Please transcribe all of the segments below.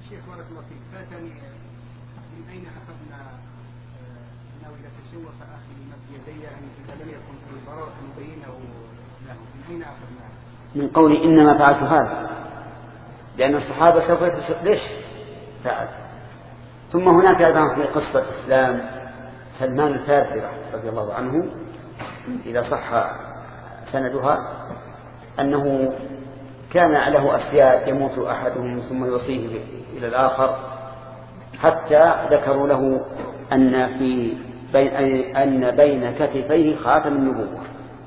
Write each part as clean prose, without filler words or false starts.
شيخ بارك الله فيك، فاتني من أين أخذنا أنه إذا تشوف أخي مد يدي أن إذا لم يكن في ضرر مبينه له، من أين أخذنا؟ من قولي إنما فعلت هذا، لأن الصحابة سوف ليش فعل. ثم هناك أيضا في قصة إسلام سلمان الفارسي رضي الله عنه إذا صح سندها أنه كان له أسياد يموت أحدهم ثم يوصيه إلى الآخر، حتى ذكروا له أن بين كتفيه خاتم النبوة.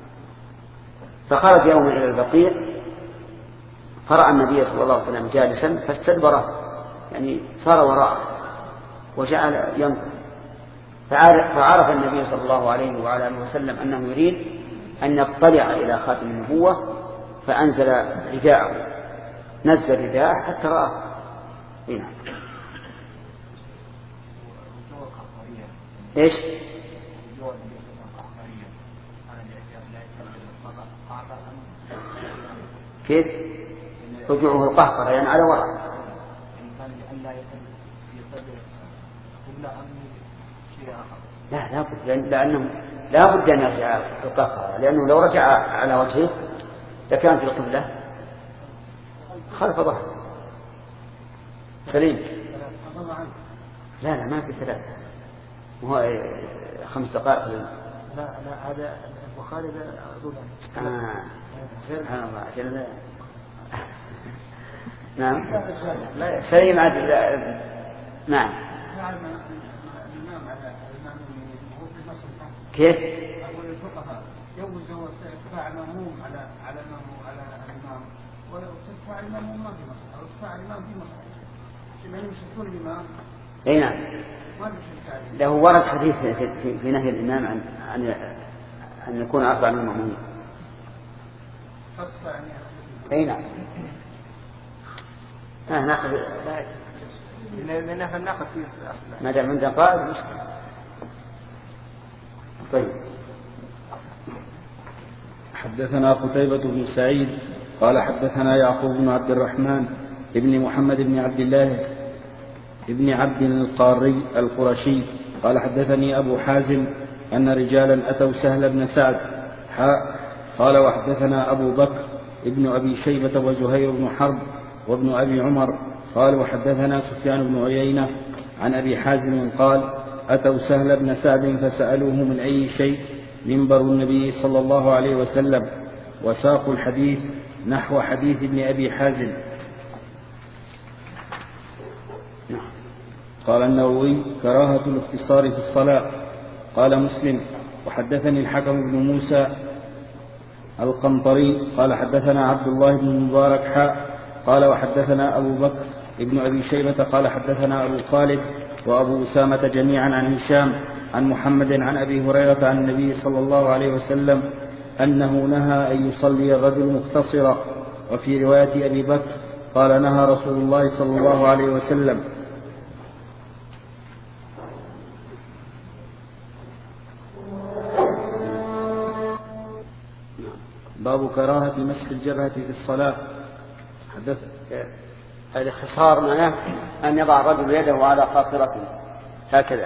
فخرج يوما إلى البقيع فرأى النبي صلى الله عليه وسلم جالسا فاستدبره، يعني صار وراءه وجعل ينظر، فعرف النبي صلى الله عليه وعلى آله وسلم أنه يريد أن يطلع إلى خاتم النبوة، فأنزل رداءه، نزل رداءه حتى رآه. هنا إيش؟ كيف؟ رجوعه القهقرة يعني على وراء. لا بد، لأنه لا بد أن يرجع القهقرة، لأنه لو رجع على وجهه لكان في القبلة خلف ظهره سليم. لا ما في ثلاثة، وهو 5 دقائق. لا هذا البخاري أقول سبحان الله عشان نعم لا سليم عدل. نعم كيف؟ أقول الفقهاء يوزوا ارتفاع المأموم على الإمام، وارتفاع المأموم ما في مصر، أو ارتفاع الإمام في مصر، يعني يشركون الإمام. أي نعم. له ورد حديث في نهي الإمام عن أن يكون أربع من المأمومين. أي نعم. ناخذ ناخذ فيه أصلا. ما دام عندنا قائد مشكلة. طيب. حدثنا قتيبة بن سعيد قال حدثنا يعقوب بن عبد الرحمن ابن محمد بن عبد الله ابن عبد القاري القرشي قال حدثني أبو حازم أن رجالا أتوا سهل بن سعد قال وحدثنا أبو بكر ابن أبي شيبة وزهير بن حرب وابن أبي عمر قال وحدثنا سفيان بن عيينة عن أبي حازم قال أتوا سهل بن سعد فسألوه من أي شيء منبر النبي صلى الله عليه وسلم، وساقوا الحديث نحو حديث ابن أبي حازم. قال النووي كراهة الاختصار في الصلاة. قال مسلم وحدثني الحكم بن موسى القنطري قال حدثنا عبد الله بن المبارك قال وحدثنا أبو بكر ابن أبي شيبة قال حدثنا أبو خالد وأبو أسامة جميعا عن هشام عن محمد عن أبي هريرة عن النبي صلى الله عليه وسلم أنه نهى أن يصلي الرجل مختصرا. وفي رواية أبي بكر قال نهى رسول الله صلى الله عليه وسلم. باب كراهة مسح الجبهة في الصلاة. حدث الاختصار معناه أن يضع الرجل يده على خاصرته هكذا،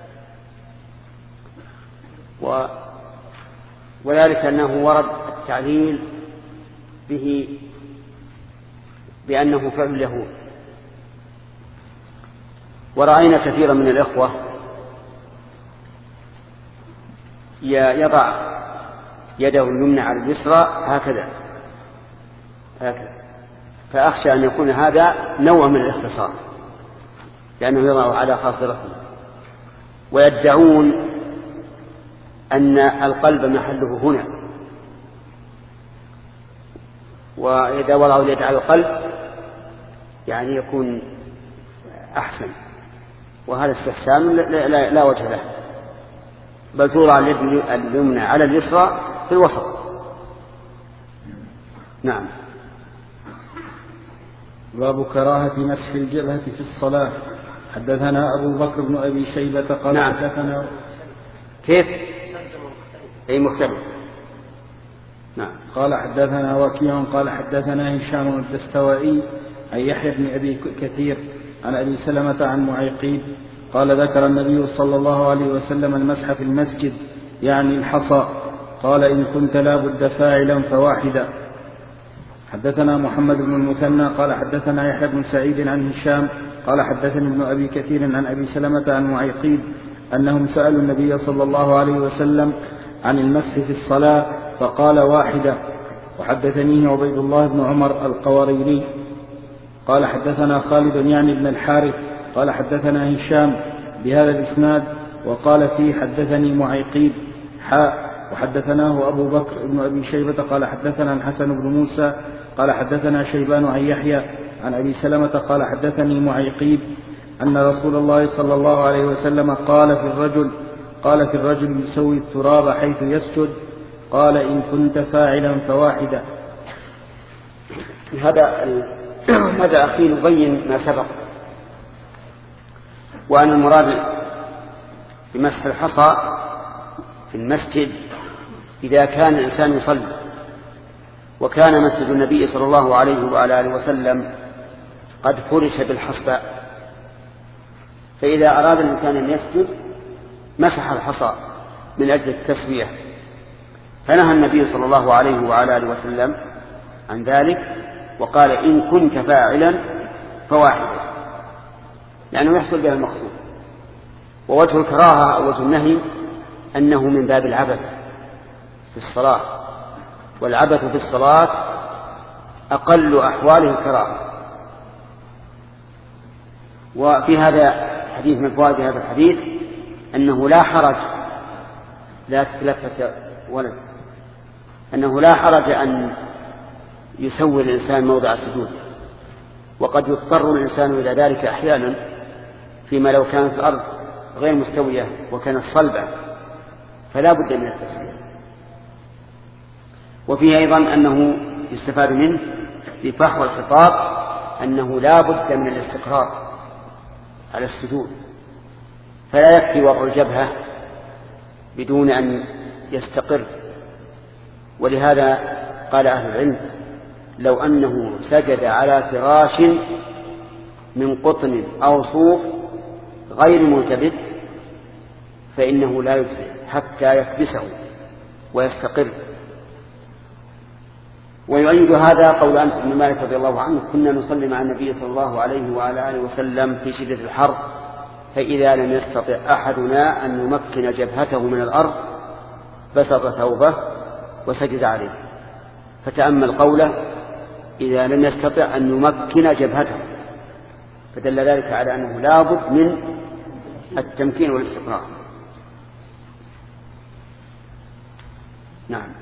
وذلك أنه ورد التعليل به بأنه فعل اليهود. ورأينا كثيرا من الإخوة يضع يده اليمنى على اليسرى هكذا، فأخشى أن يكون هذا نوع من الاختصار، لأنه يضع على خاصرته. ويدعون أن القلب محله هنا، وإذا وضعوا اليد على القلب يعني يكون أحسن، وهذا استحسان لا وجه له، بل توضع اليد اليمنى على اليسرى في الوسط. نعم. باب كراهة مسح الجبهة في الصلاة. حدثنا أبو بكر بن أبي شيبة قال نعم. حدثنا كيف؟ أي مختلف. نعم. قال حدثنا وكيع قال حدثنا هشام الدستوائي عن يحيى بن أبي كثير عن أبي سلمة عن معيقيب قال ذكر النبي صلى الله عليه وسلم المسح في المسجد يعني الحصى. قال إن كنت لا بد فاعلا فواحدا. حدثنا محمد بن المثنى قال حدثنا يحيى بن سعيد عن هشام قال حدثني ابن أبي كثير عن أبي سلمة عن معيقيب أنهم سألوا النبي صلى الله عليه وسلم عن المسح في الصلاة فقال واحدة. وحدثنيه عبيد الله بن عمر القواريري قال حدثنا خالد يعني بن الحارث قال حدثنا هشام بهذا الإسناد وقال فيه حدثني معيقيب وحدثناه أبو بكر بن أبي شيبة قال حدثنا الحسن بن موسى قال حدثنا شيبان عن يحيى عن أبي سلمة قال حدثني معيقيب أن رسول الله صلى الله عليه وسلم قال في الرجل يسوي التراب حيث يسجد قال إن كنت فاعلا فواحدا. هذا أخي يبين ما سبق، وأن المراد بمسح الحصى في المسجد إذا كان الإنسان يصلي، وكان مسجد النبي صلى الله عليه وعلى آله وسلم قد فرش بالحصى، فإذا أراد الإنسان أن يسجد مسح الحصى من أجل التسوية، فنهى النبي صلى الله عليه وعلى آله وسلم عن ذلك وقال إن كنت فاعلا فواحدا، لأنه يحصل بها المقصود. ووجه الكراهة أو وجه النهي أنه من باب العبث في الصلاة، والعبث في الصلاة أقل أحواله الكراهة. وفي هذا الحديث من فوائد هذا الحديث أنه لا حرج، لا تتلفت ولد، أنه لا حرج أن يسوي الإنسان موضع السجود، وقد يضطر الإنسان إلى ذلك أحيانا فيما لو كانت الأرض غير مستوية وكانت صلبة فلا بد من التسوية. وفيه أيضا أنه يستفاد منه بفحوى الخطاب أنه لا بد من الاستقرار على السجود، فلا يكفي وضع الجبهة بدون أن يستقر. ولهذا قال أهل العلم لو أنه سجد على فراش من قطن أو صوف غير منتبه فإنه لا يجزئ حتى يكبسه ويستقر. ويؤيد هذا قول أنس بن مالك رضي الله عنه كنا نصلي مع النبي صلى الله عليه وعلى آله وسلم في شدة الحر، فإذا لم يستطع أحدنا أن يمكن جبهته من الأرض بسط ثوبه وسجد عليه، فتأمل قوله إذا لم يستطع أن يمكن جبهته، فدل ذلك على أنه لا بد من التمكين والاستقرار. نعم.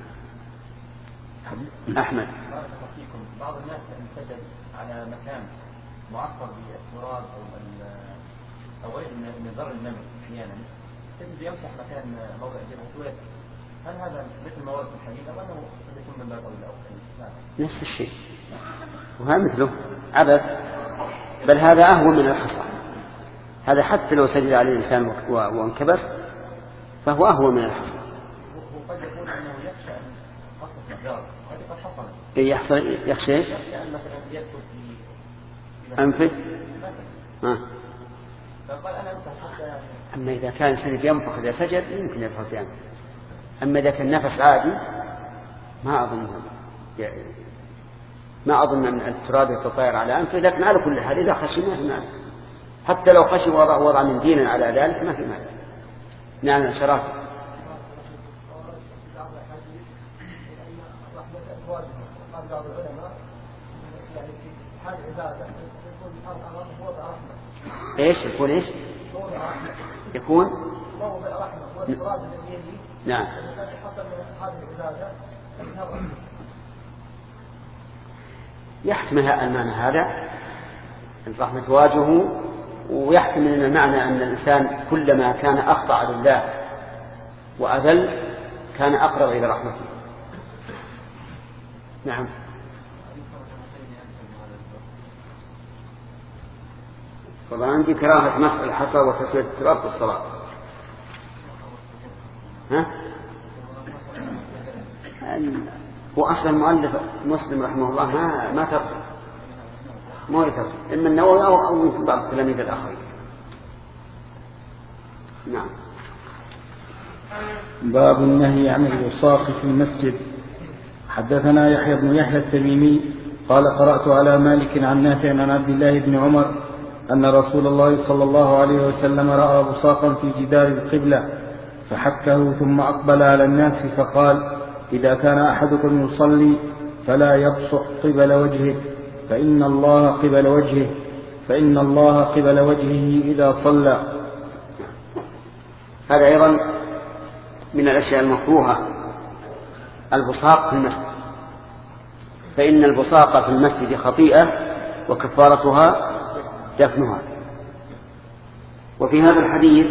أحمد. بعض الناس أن سجد على مكان معطر بالتراب أو غير من ضر النمل أحيانا تجد يمسح مكان موضع جبهته، هل هذا مثل ما ورد في الحديث أو أنه يكون من باب أولى؟ نفس الشيء، وهذا مثله عبث، بل هذا أهون من الحصى. هذا حتى لو سجد عليه الإنسان وانكبس فهو أهون من الحصى. وقد يكون أنه يخشى أن قصة مقدار قد حصل يخشى أن مثلا يدخل في أنفه فقال أنا أمسح حتى. أما إذا كان الإنسان ينفخ إذا سجد يمكن يدخل في أنفه، أما إذا كان نفس عادي ما أظن أن التراب يتطاير على أنفه، لكن على كل حال إذا خشي ما في مانع، حتى لو خشي وضع منديلا على ذلك ما في مانع. نعم شرف. ايش يكون ايش يكون نعم يحتمل المعنى هذا الرحمة واجهه، ويحتمل ان المعنى ان الانسان كلما كان اخضع لله واذل كان اقرب الى رحمته. نعم. طبعا عندي كراهة مسح الحصى وتسوية التراب في الصلاة. هو أصلا المؤلف مسلم رحمه الله ما ترك ما يترك إما النووي أو من بعض التلاميذ الآخرين. نعم. باب النهي عن الوصاق في المسجد. حدثنا يحيى بن يحيى التميمي قال قرأت على مالك عن نافع عن عبد الله بن عمر أن رسول الله صلى الله عليه وسلم رأى وصاقا في جدار القبلة فحكه ثم أقبل على الناس فقال: إذا كان أحدكم يصلي فلا يبصق قبل وجهه فإن الله قبل وجهه إذا صلى. هذا أيضا من الأشياء المكروهة البصاق في المسجد، فإن البصاق في المسجد خطيئة وكفارتها دفنها. وفي هذا الحديث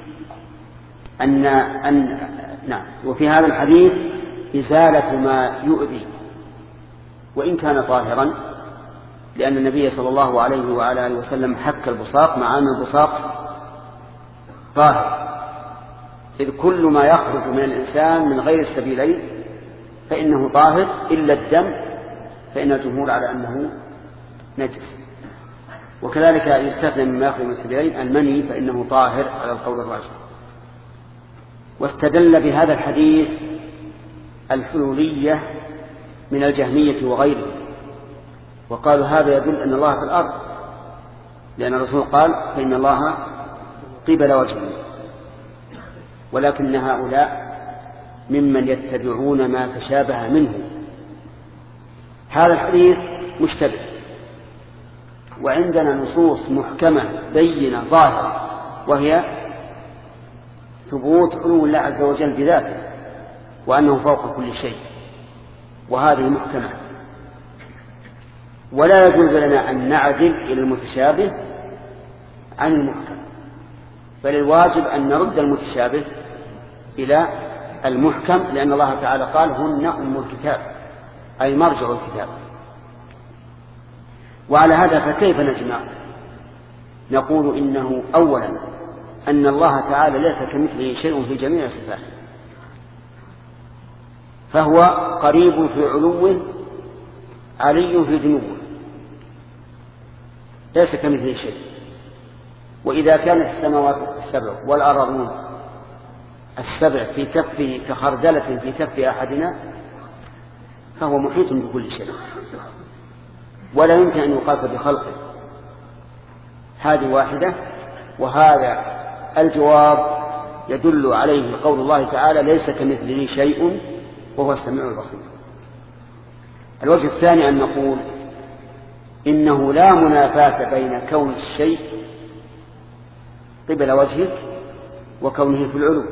وفي هذا الحديث إزالة ما يؤذي وإن كان طاهرا، لأن النبي صلى الله عليه وعلى آله وسلم حك البصاق مع أن البصاق طاهر، إذ كل ما يخرج من الإنسان من غير السبيلين فإنه طاهر إلا الدم، فإن الجمهور على أنه نجس. وكذلك يستثنى مما يخرج من السبيلين المني فإنه طاهر على القول الراجح. واستدل بهذا الحديث الحلولية من الجهمية وغيره، وقالوا هذا يدل أن الله في الأرض، لأن الرسول قال: فإن الله قبل وجهه. ولكن هؤلاء ممن يتبعون ما تشابه منه. هذا الحديث مشتبه، وعندنا نصوص محكمة بينة ظاهرة، وهي ثبوت علو الله عز وجل بذاته وأنه فوق كل شيء، وهذه محكمة. ولا يجوز لنا أن نعدل إلى المتشابه عن المحكم، بل الواجب أن نرد المتشابه إلى المحكم، لأن الله تعالى قال: هن أم الكتاب، أي مرجع الكتاب. وعلى هذا فكيف نجمع؟ نقول إنه أولا أن الله تعالى ليس كمثله شيء في جميع صفاته، فهو قريب في علوه علي في دنوه، ليس كمثله شيء. وإذا كانت السماوات السبع والأرضون السبع في كفه كخردلة في كف أحدنا، فهو محيط بكل شيء ولا يمكن أن يقاس بخلقه. هذه واحدة. وهذا الجواب يدل عليه قول الله تعالى: ليس كمثله شيء وهو السميع البصير. الوجه الثاني أن نقول إنه لا منافاة بين كون الشيء قبل وجهه وكونه في العلو،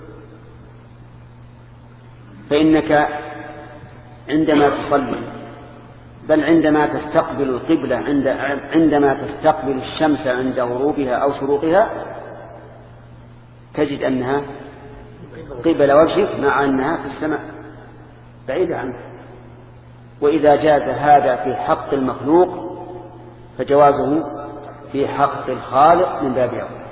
فإنك عندما تصلي، بل عندما تستقبل القبلة، عندما تستقبل الشمس عند غروبها أو شروقها، تجد أنها قبل وجهك مع أنها في السماء بعيدة عنك. وإذا جاز هذا في حق المخلوق فجوازه في حق الخالق من باب أولى.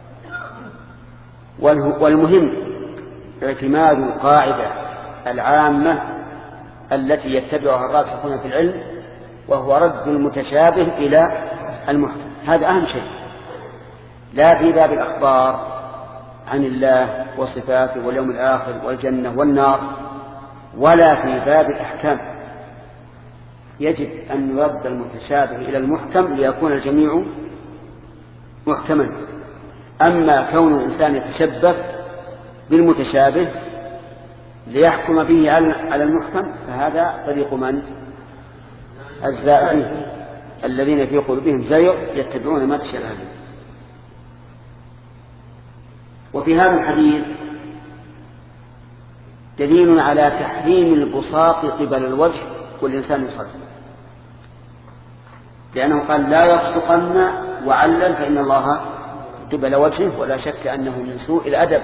والمهم اعتماد القاعدة العامة التي يتبعها الراسخون في العلم، وهو رد المتشابه إلى المحكم. هذا أهم شيء، لا في باب الأخبار عن الله وصفاته واليوم الآخر والجنة والنار، ولا في باب الأحكام. يجب أن يرد المتشابه إلى المحكم ليكون الجميع محكما. أما كون الإنسان يتشبث بالمتشابه ليحكم به على المحكم فهذا طريق من؟ الزائغين الذين في قلوبهم زيغ يتبعون ما تشابه منه. وفي هذا الحديث دليل على تحريم البصاق قبل الوجه والإنسان يصلي، لأنه قال: لا يبصقن وعلل فإن الله قبل وجهه. ولا شك أنه من سوء الأدب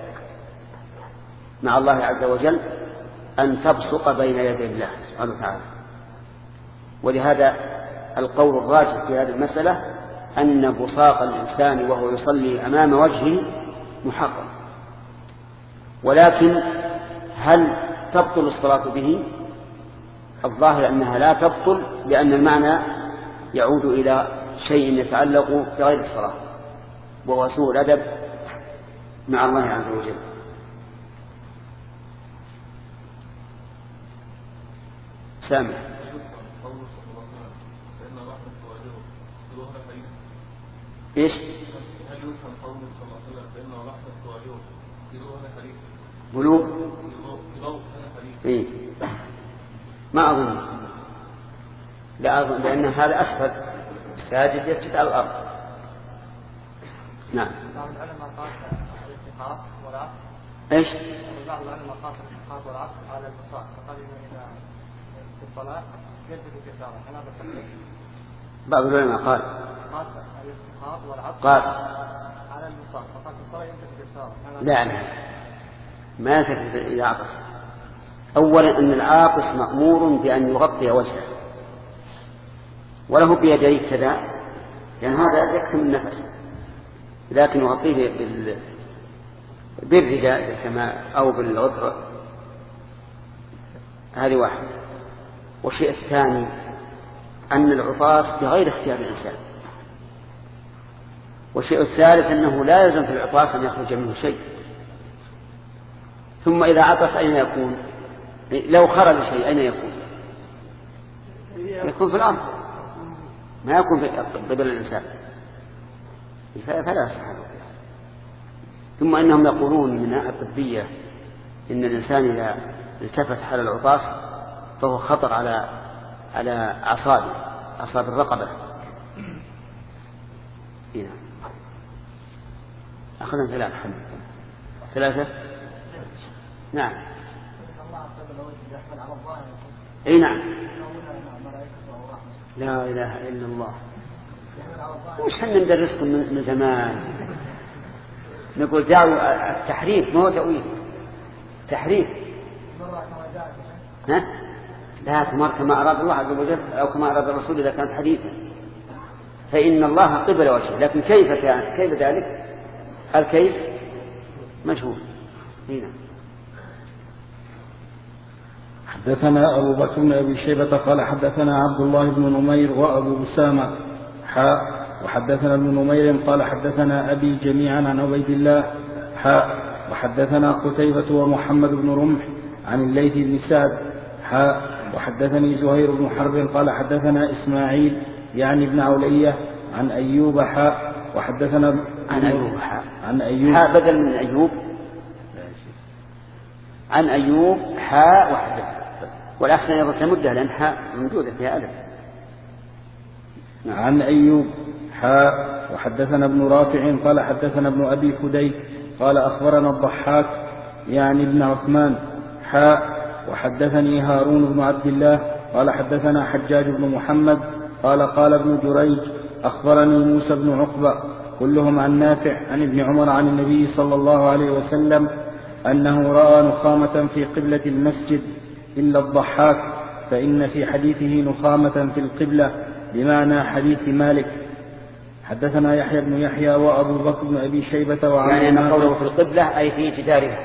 مع الله عز وجل أن تبصق بين يدي الله سبحانه وتعالى. ولهذا القول الراجح في هذه المسألة أن بصاق الإنسان وهو يصلي أمام وجهه محرم. ولكن هل تبطل الصلاة به؟ الظاهر أنها لا تبطل، لأن المعنى يعود إلى شيء يتعلق بغير الصلاة، وهو سوء الأدب مع الله عز وجل. سامع. إيش؟ بلوغ؟ إيه؟ ما أظن، لا أظن، لأن هذا أسفل الساجد يسجد على الأرض. نعم. بعض العلماء قاس الالتقاط والعطف. إيش؟ بعض العلماء قاس الالتقاط والعطف على البصاق، فقال إذا في الصلاة يلتفت يساره، هذا التقليد. بعض العلماء قال قاس الالتقاط والعطف قاس على البصاق، فقال في الصلاة يلتفت يساره. لا ما يلتفت إلى عطس. أولا أن العاطس مأمور بأن يغطي وجهه وله بيديه كذا، لأن هذا يكتم النفس، لكن يغطيه بالرداء كما أو بالغطرة. هذه واحد. والشيء الثاني أن العطاس بغير اختيار الإنسان. والشيء الثالث أنه لا يلزم في العطاس أن يخرج منه شيء. ثم إذا عطس أين يكون؟ لو خرج شيء أين يكون؟ يكون في الأرض، ما يكون في قبل الإنسان، فلا يصح. ثم إنهم يقولون من الناحية الطبية إن الإنسان إذا التفت حال العطاس فهو خطر على أعصاب الرقبة. هنا أخذنا ثلاثة. نعم. أي نعم. لا إله إلا الله. وش حنا ندرسكم من زمان؟ نقول دعوا التحريف، ما هو تأويل، تحريف. ها؟ لا تمر كما أراد الله عز وجل أو كما أراد الرسول إذا كانت حديثا، فإن الله قبل وجهه، لكن كيف ذلك؟ الكيف مجهول. هنا حدثنا أبو بكر بن أبي شيبة قال حدثنا عبد الله بن نمير وأبو أسامة وحدثنا ابن نمير قال حدثنا أبي جميعا عن عبيد الله وحدثنا قتيبة ومحمد بن رمح عن الليث بن سعد وحدثني زهير بن حرب قال حدثنا إسماعيل يعني ابن علية عن أيوب وحدثنا عن أيوب بدل من أيوب، عن أيوب وحدثنا، والأحسن أيضا تمدها لأن موجودة فيها ألف. عن أيوب وحدثنا ابن رافع قال حدثنا ابن أبي فديك قال أخبرنا الضحاك يعني ابن عثمان وحدثني هارون بن عبد الله قال حدثنا حجاج بن محمد قال ابن جريج أخبرني موسى بن عقبة كلهم عن نافع عن ابن عمر عن النبي صلى الله عليه وسلم أنه رأى نخامة في قبلة المسجد إلا الضحاك، فإن في حديثه نخامة في القبلة بمعنى حديث مالك. حدثنا يحيى بن يحيى وأبو بكر بن أبي شيبة يعني أن قوله في القبلة أي في جدارها.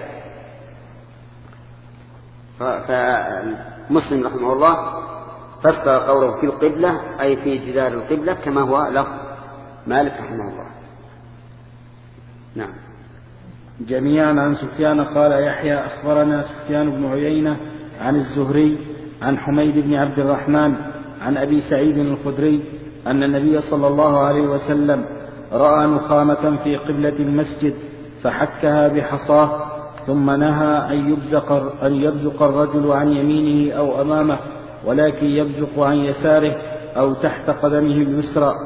فمسلم رحمه الله فسر قوله في القبلة أي في جدار القبلة كما هو لفظ مالك رحمه الله. نعم. جميعا عن سفيان قال يحيى أخبرنا سفيان بن عيينة عن الزهري عن حميد بن عبد الرحمن عن أبي سعيد الخدري أن النبي صلى الله عليه وسلم رأى نخامة في قبلة المسجد فحكها بحصاه ثم نهى أن يبزق الرجل عن يمينه أو أمامه، ولكن يبزق عن يساره أو تحت قدمه اليسرى.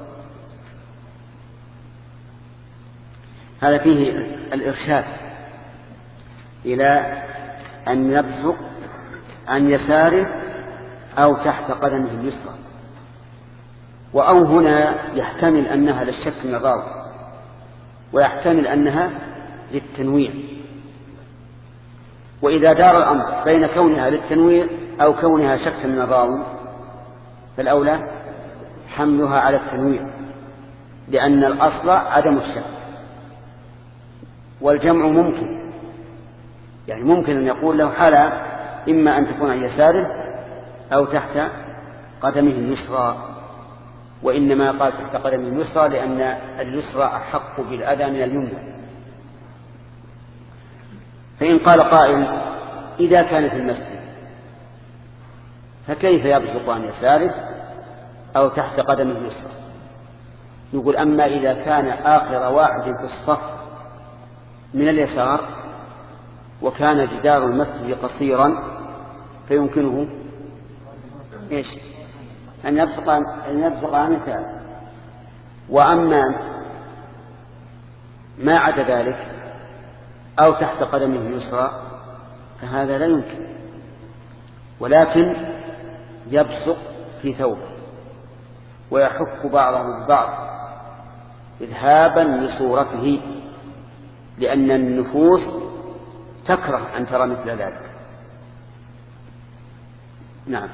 هذا فيه الإرشاد إلى أن يبزق عن يساره أو تحت قدمه اليسرى، وأو هنا يحتمل أنها للشك من الراوي ويحتمل أنها للتنويع، وإذا دار الأمر بين كونها للتنويع أو كونها شك من الراوي فالأولى حملها على التنويع، لأن الأصل عدم الشك، والجمع ممكن، يعني ممكن أن يقول له حالة إما أن تكون عن يساره أو تحت قدمه اليسرى. وإنما قال تحت قدم اليسرى لأن اليسرى أحق بالأذى من اليمنى. فإن قال قائل إذا كان في المسجد فكيف يبصق عن يساره أو تحت قدم اليسرى؟ يقول أما إذا كان آخر واحد في الصف من اليسار وكان جدار المسجد قصيرا فيمكنه إيش؟ أن يبصق عن يساره. وأما ما عدا ذلك أو تحت قدمه اليسرى فهذا لا يمكن، ولكن يبصق في ثوبه ويحك بعضه ببعض إذهابا لصورته، لأن النفوس تكره أن ترى مثل ذلك. نعم.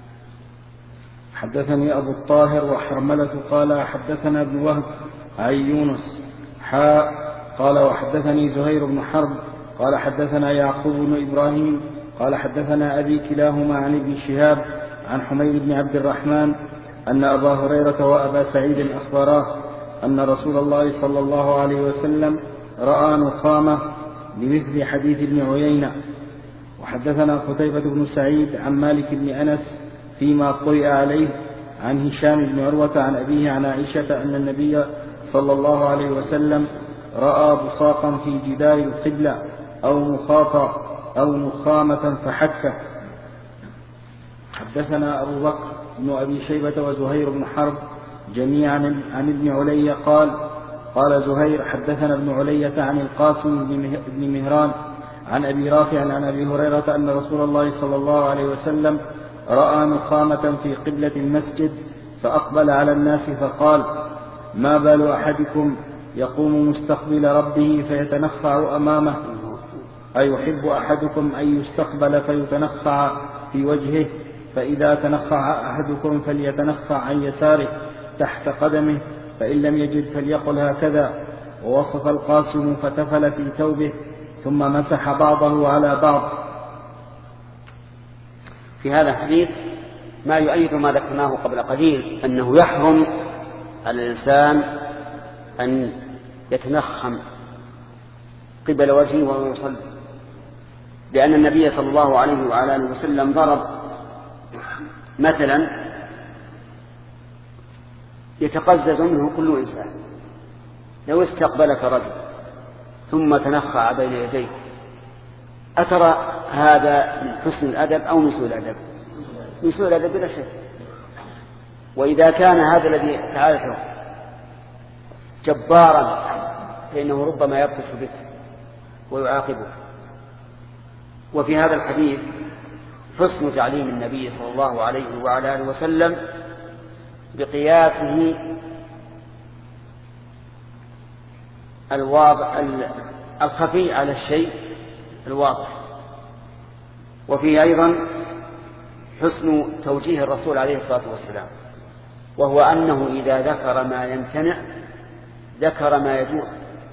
حدثني أبو الطاهر وحرملة قال حدثنا ابن وهب عن يونس قال وحدثني زهير بن حرب قال حدثنا يعقوب بن إبراهيم قال حدثنا أبي كلاهما عن ابن شهاب عن حميد بن عبد الرحمن أن أبا هريرة وأبا سعيد أخبراه أن رسول الله صلى الله عليه وسلم رأى نخامة بمثل حديث ابن عيينة. وحدثنا قتيبة بن سعيد عن مالك بن أنس فيما قرئ عليه عن هشام بن عروة عن أبيه عن عائشة أن النبي صلى الله عليه وسلم رأى بصاقا في جدار القبلة أو مخاطا أو نخامة فحكه. حدثنا أبو بكر بن أبي شيبة وزهير بن حرب جميعا عن ابن علي قال زهير حدثنا ابن علية عن القاسم بن مهران عن أبي رافع عن أبي هريرة أن رسول الله صلى الله عليه وسلم رأى نخامة في قبلة المسجد فأقبل على الناس فقال ما بال أحدكم يقوم مستقبل ربه فيتنخع أمامه أيحب أحدكم أن يستقبل فيتنخع في وجهه فإذا تنخع أحدكم فليتنخع عن يساره تحت قدمه فإن لم يجد فليقل هكذا. ووصف القاسم فتفل في ثوبه ثم مسح بعضه على بعض. في هذا الحديث ما يؤيد ما ذكرناه قبل قليل أنه يحرم على الإنسان أن يتنخم قبل وجهه وهو يصلي، لأن النبي صلى الله عليه وعلى آله وسلم ضرب مثلا يتقزز منه كل إنسان. لو استقبلك رجل ثم تنخع بين يديك أترى هذا من حسن الأدب أو من سوء الأدب؟ من سوء الأدب بلا شك. وإذا كان هذا الذي تعرفه جبارا فإنه ربما يبطش بك ويعاقبك. وفي هذا الحديث حسن تعليم النبي صلى الله عليه وعلى آله وسلم بقياسه الخفي على الشيء الواضح. وفيه أيضا حسن توجيه الرسول عليه الصلاة والسلام، وهو أنه إذا ذكر ما يمتنع ذكر ما يجوز،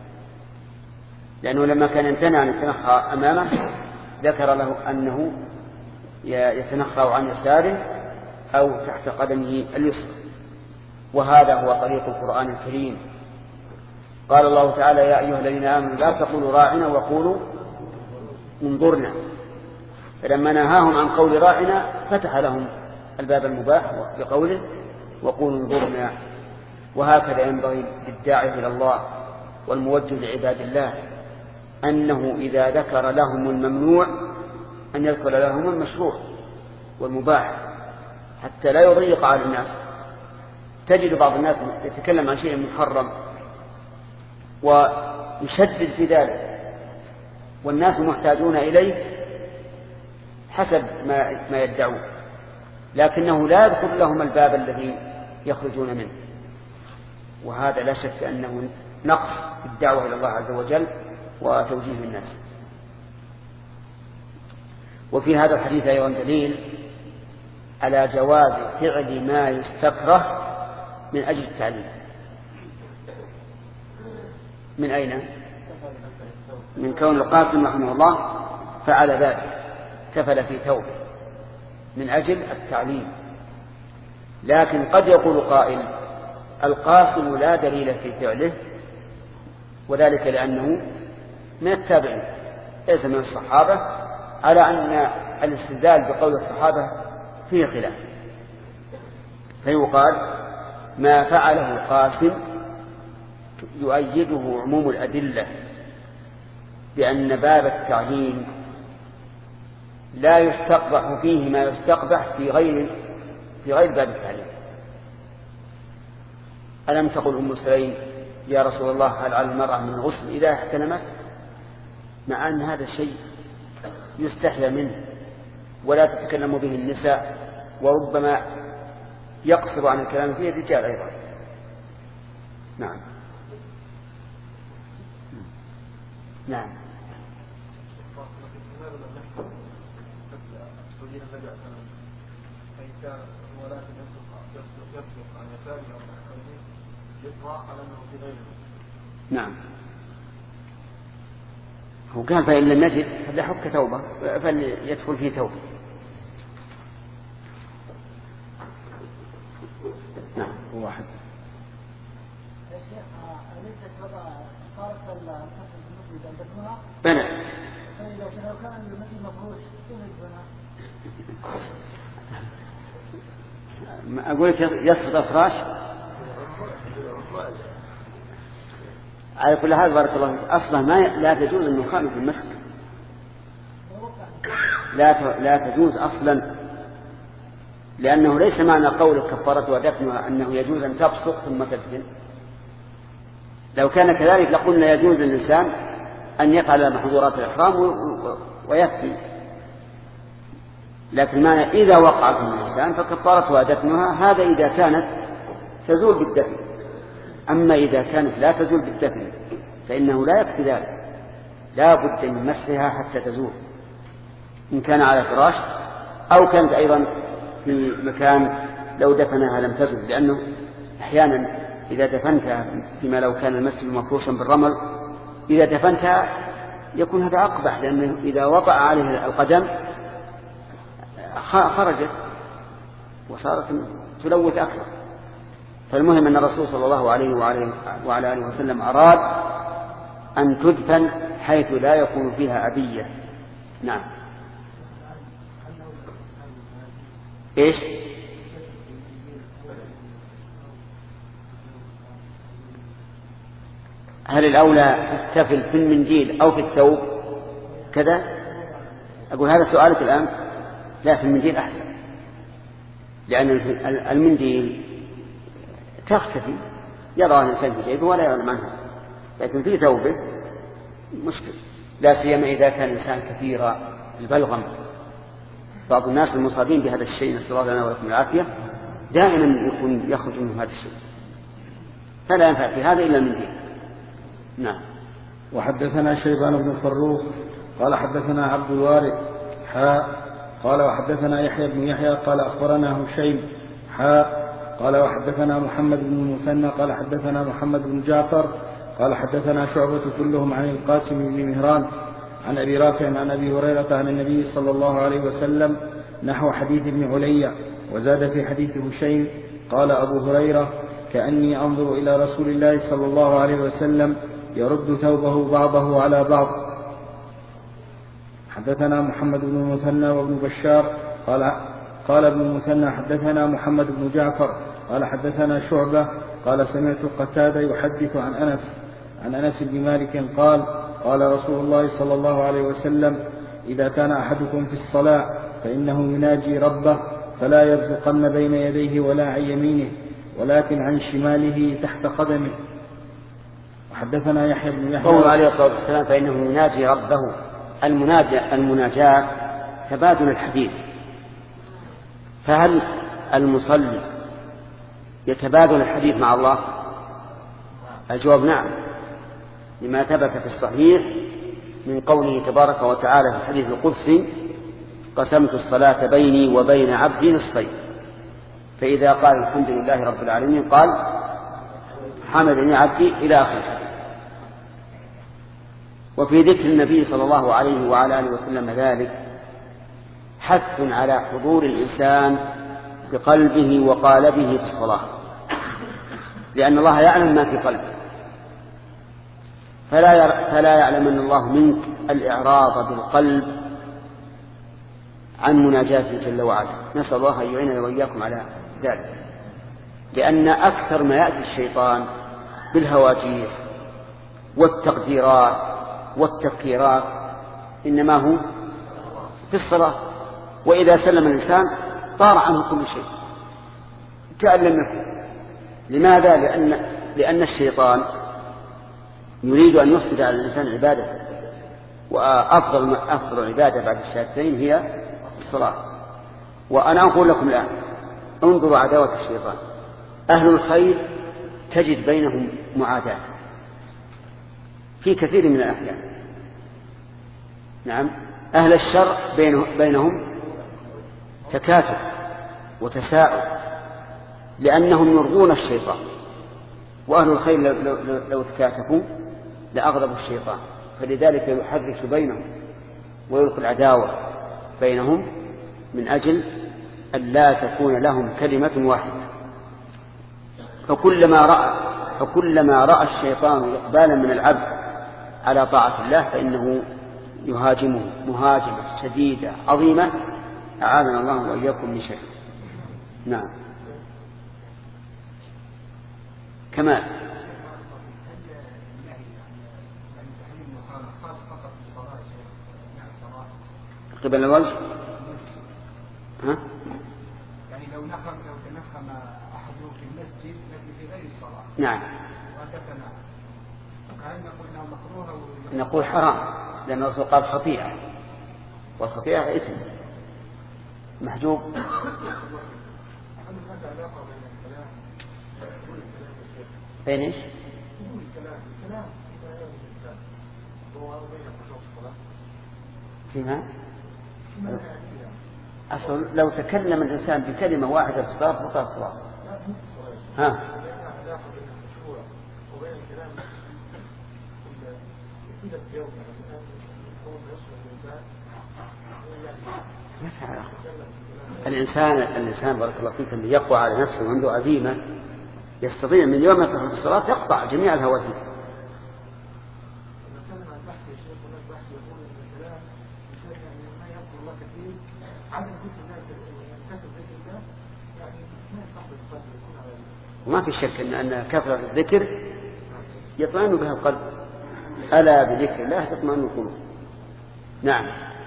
لأنه لما كان يمتنع أن يتنخى أمامه ذكر له أنه يتنخى عن يساره أو تحت قدمه اليسرى. وهذا هو طريق القرآن الكريم. قال الله تعالى يا أيها الذين آمنوا لا تقولوا راعنا وقولوا انظرنا. فلما نهاهم عن قول راعنا فتح لهم الباب المباح بقوله وقولوا انظرنا. وهكذا ينبغي للداعي إلى الله والموجه لعباد الله أنه إذا ذكر لهم الممنوع أن يذكر لهم المشروع والمباح حتى لا يضيق على الناس. تجد بعض الناس يتكلم عن شيء محرم ويشدد في ذلك والناس محتاجون إليه حسب ما يدعون، لكنه لا يذكر لهم الباب الذي يخرجون منه. وهذا لا شك أنه نقص في الدعوة إلى الله عز وجل وتوجيه الناس. وفي هذا الحديث أيضا دليل على جواز فعل ما يستكره من أجل التعليم. من أين؟ من كون القاسم رحمه الله فعل ذلك، تفل في ثوبه من أجل التعليم. لكن قد يقول قائل القاسم لا دليل في فعله، وذلك لأنه من التابعين ليس من الصحابة، على أن الاستدلال بقول الصحابة فيه خلاف، فيقال ما فعله القاسم يؤيده عموم الأدلة بأن باب التعيين لا يستقبح فيه ما يستقبح في غير باب التعليم. ألم تقل أم سليم يا رسول الله هل على المرأة من غسل إذا احتلمت؟ مع أن هذا الشيء يستحيا منه ولا تتكلم به النساء، وربما يقصر عن الكلام فيه الرجال أيضا. نعم نعم. نعم. هو قال فإن لم يجد فليحك توبة، فليدخل في توبة. نعم. واحد. يا شيخ أليست وضع قارة الكفر المسجد أن تكونها؟ بلى. فإذا لو كان المسجد مفروش كيف يكونها؟ أقول لك يسقط الفراش. على كل حال بارك الله فيك، أصلا لا تجوز النخام في المسجد، لا تجوز أصلا، لأنه ليس معنى قول الكفارة ودفنها أنه يجوز أن تبصق ثم تدفن. لو كان كذلك لقلنا يجوز للإنسان أن يفعل محظورات الإحرام ويكفي، لكن معنى إذا وقع في الإنسان فكفارتها دفنها، هذا إذا كانت تزول بالدفن. أما إذا كانت لا تزول بالدفن فإنه لا يكفي ذلك، لا بد من مسها حتى تزول، إن كان على فراش أو كانت أيضا في مكان لو دفنها لم تزول، لأنه أحيانا إذا دفنتها فيما لو كان المسجد مفروشا بالرمل إذا دفنتها يكون هذا أقبح، لأنه إذا وطأ عليه القدم خرجت وصارت تلوث أكثر. فالمهم أن الرسول صلى الله عليه وعلى آله وسلم أراد أن تدفن حيث لا يكون فيها أبية. نعم. إيش؟ هل الأولى تحتفل في المنديل أو في الثوب كذا؟ أقول هذا سؤالك الآن. لا، في المنديل أحسن، لأن المنديل تختفي يضعها الإنسان في جيبه ولا يعلم عنها، لكن في ثوبه مشكل، لا سيما إذا كان الإنسان كثير البلغم. بعض الناس المصابين بهذا الشيء نسأل الله لنا ولكم العافية دائما يكون يخرج منه هذا الشيء، فلا ينفع في هذا إلا المنديل. نعم. وحدثنا شيبان بن فروخ قال حدثنا عبد الوارث قال وحدثنا يحيى بن يحيى قال أخبرنا هشيم قال وحدثنا محمد بن المثنى قال حدثنا محمد بن جعفر قال حدثنا شعبة كلهم عن القاسم بن مهران عن أبي رافع عن أبي هريرة عن النبي صلى الله عليه وسلم نحو حديث ابن علي، وزاد في حديث هشيم قال أبو هريرة كأني أنظر إلى رسول الله صلى الله عليه وسلم يرد ثوبه بعضه على بعض. حدثنا محمد بن المثنى وابن بشار قال ابن المثنى حدثنا محمد بن جعفر قال حدثنا شعبة قال سمعت قتادة يحدث عن أنس بن مالك قال رسول الله صلى الله عليه وسلم إذا كان أحدكم في الصلاة فإنه يناجي ربه فلا يبزقن بين يديه ولا عن يمينه ولكن عن شماله تحت قدمه. وحدثنا يحيى بن يحيى قول عليه الصلاة والسلام فإنه يناجي ربه. المناجاة تبادل الحديث، فهل المصلي يتبادل الحديث مع الله؟ الجواب نعم، لما ثبت في الصحيح من قوله تبارك وتعالى في الحديث القدسي قسمت الصلاة بيني وبين عبدي نصفين، فإذا قال الحمد لله رب العالمين قال حمدني عبدي إلى آخره. وفي ذكر النبي صلى الله عليه وعلى آله وسلم ذلك حث على حضور الإنسان بقلبه وقالبه في الصلاة، لأن الله يعلم ما في قلبك، فلا يعلمن الله منك الإعراض بالقلب عن مناجاته جل وعلا. نسأل الله أن يعيننا وإياكم على ذلك، لأن أكثر ما يأتي الشيطان بالهواجيس والتقديرات والتفكيرات إنما هو في الصلاة، وإذا سلم الإنسان طار عنه كل شيء كأن لم يكن. لماذا؟ لأن الشيطان يريد أن يفسد على الإنسان عبادته، وأفضل عبادة بعد الشهادتين هي الصلاة. وأنا أقول لكم الآن انظروا عداوة الشيطان. أهل الخير تجد بينهم معاداة في كثير من الأحيان، نعم. أهل الشر بينهم تكاتف وتساؤل، لأنهم يرضون الشيطان. وأهل الخير لو تكاتفوا لأغضبوا الشيطان، فلذلك يحرك بينهم ويلقي العداوة بينهم من أجل أن لا تكون لهم كلمة واحدة. فكلما رأى الشيطان إقبالا من العبد على طاعة الله فإنه يهاجمه مهاجمة شديدة عظيمة، أعاذنا الله وإياكم من شر. نعم. كمال. قبل الوجه. ها؟ يعني لو تنخم أحدهم في المسجد لكن في غير الصلاة. نعم. وكتنا. هل نقول إنه مكروه؟ نقول حرام، لأن الرسول قال خطيئة، والخطيئة إثم محجوب. بين ايش؟ فيما أصل لو تكلم الإنسان بكلمة واحدة في الصلاة بطل الصلاة. ها؟ الإنسان بارك الله فيك اللي يقوى على نفسه وعنده عزيمة يستطيع من يوم يدخل في الصلاة يقطع جميع الهواتف. وما في شك أن كثرة الذكر يطمئن بها القلب. ألا بذكر الله تطمئن القلوب. نعم.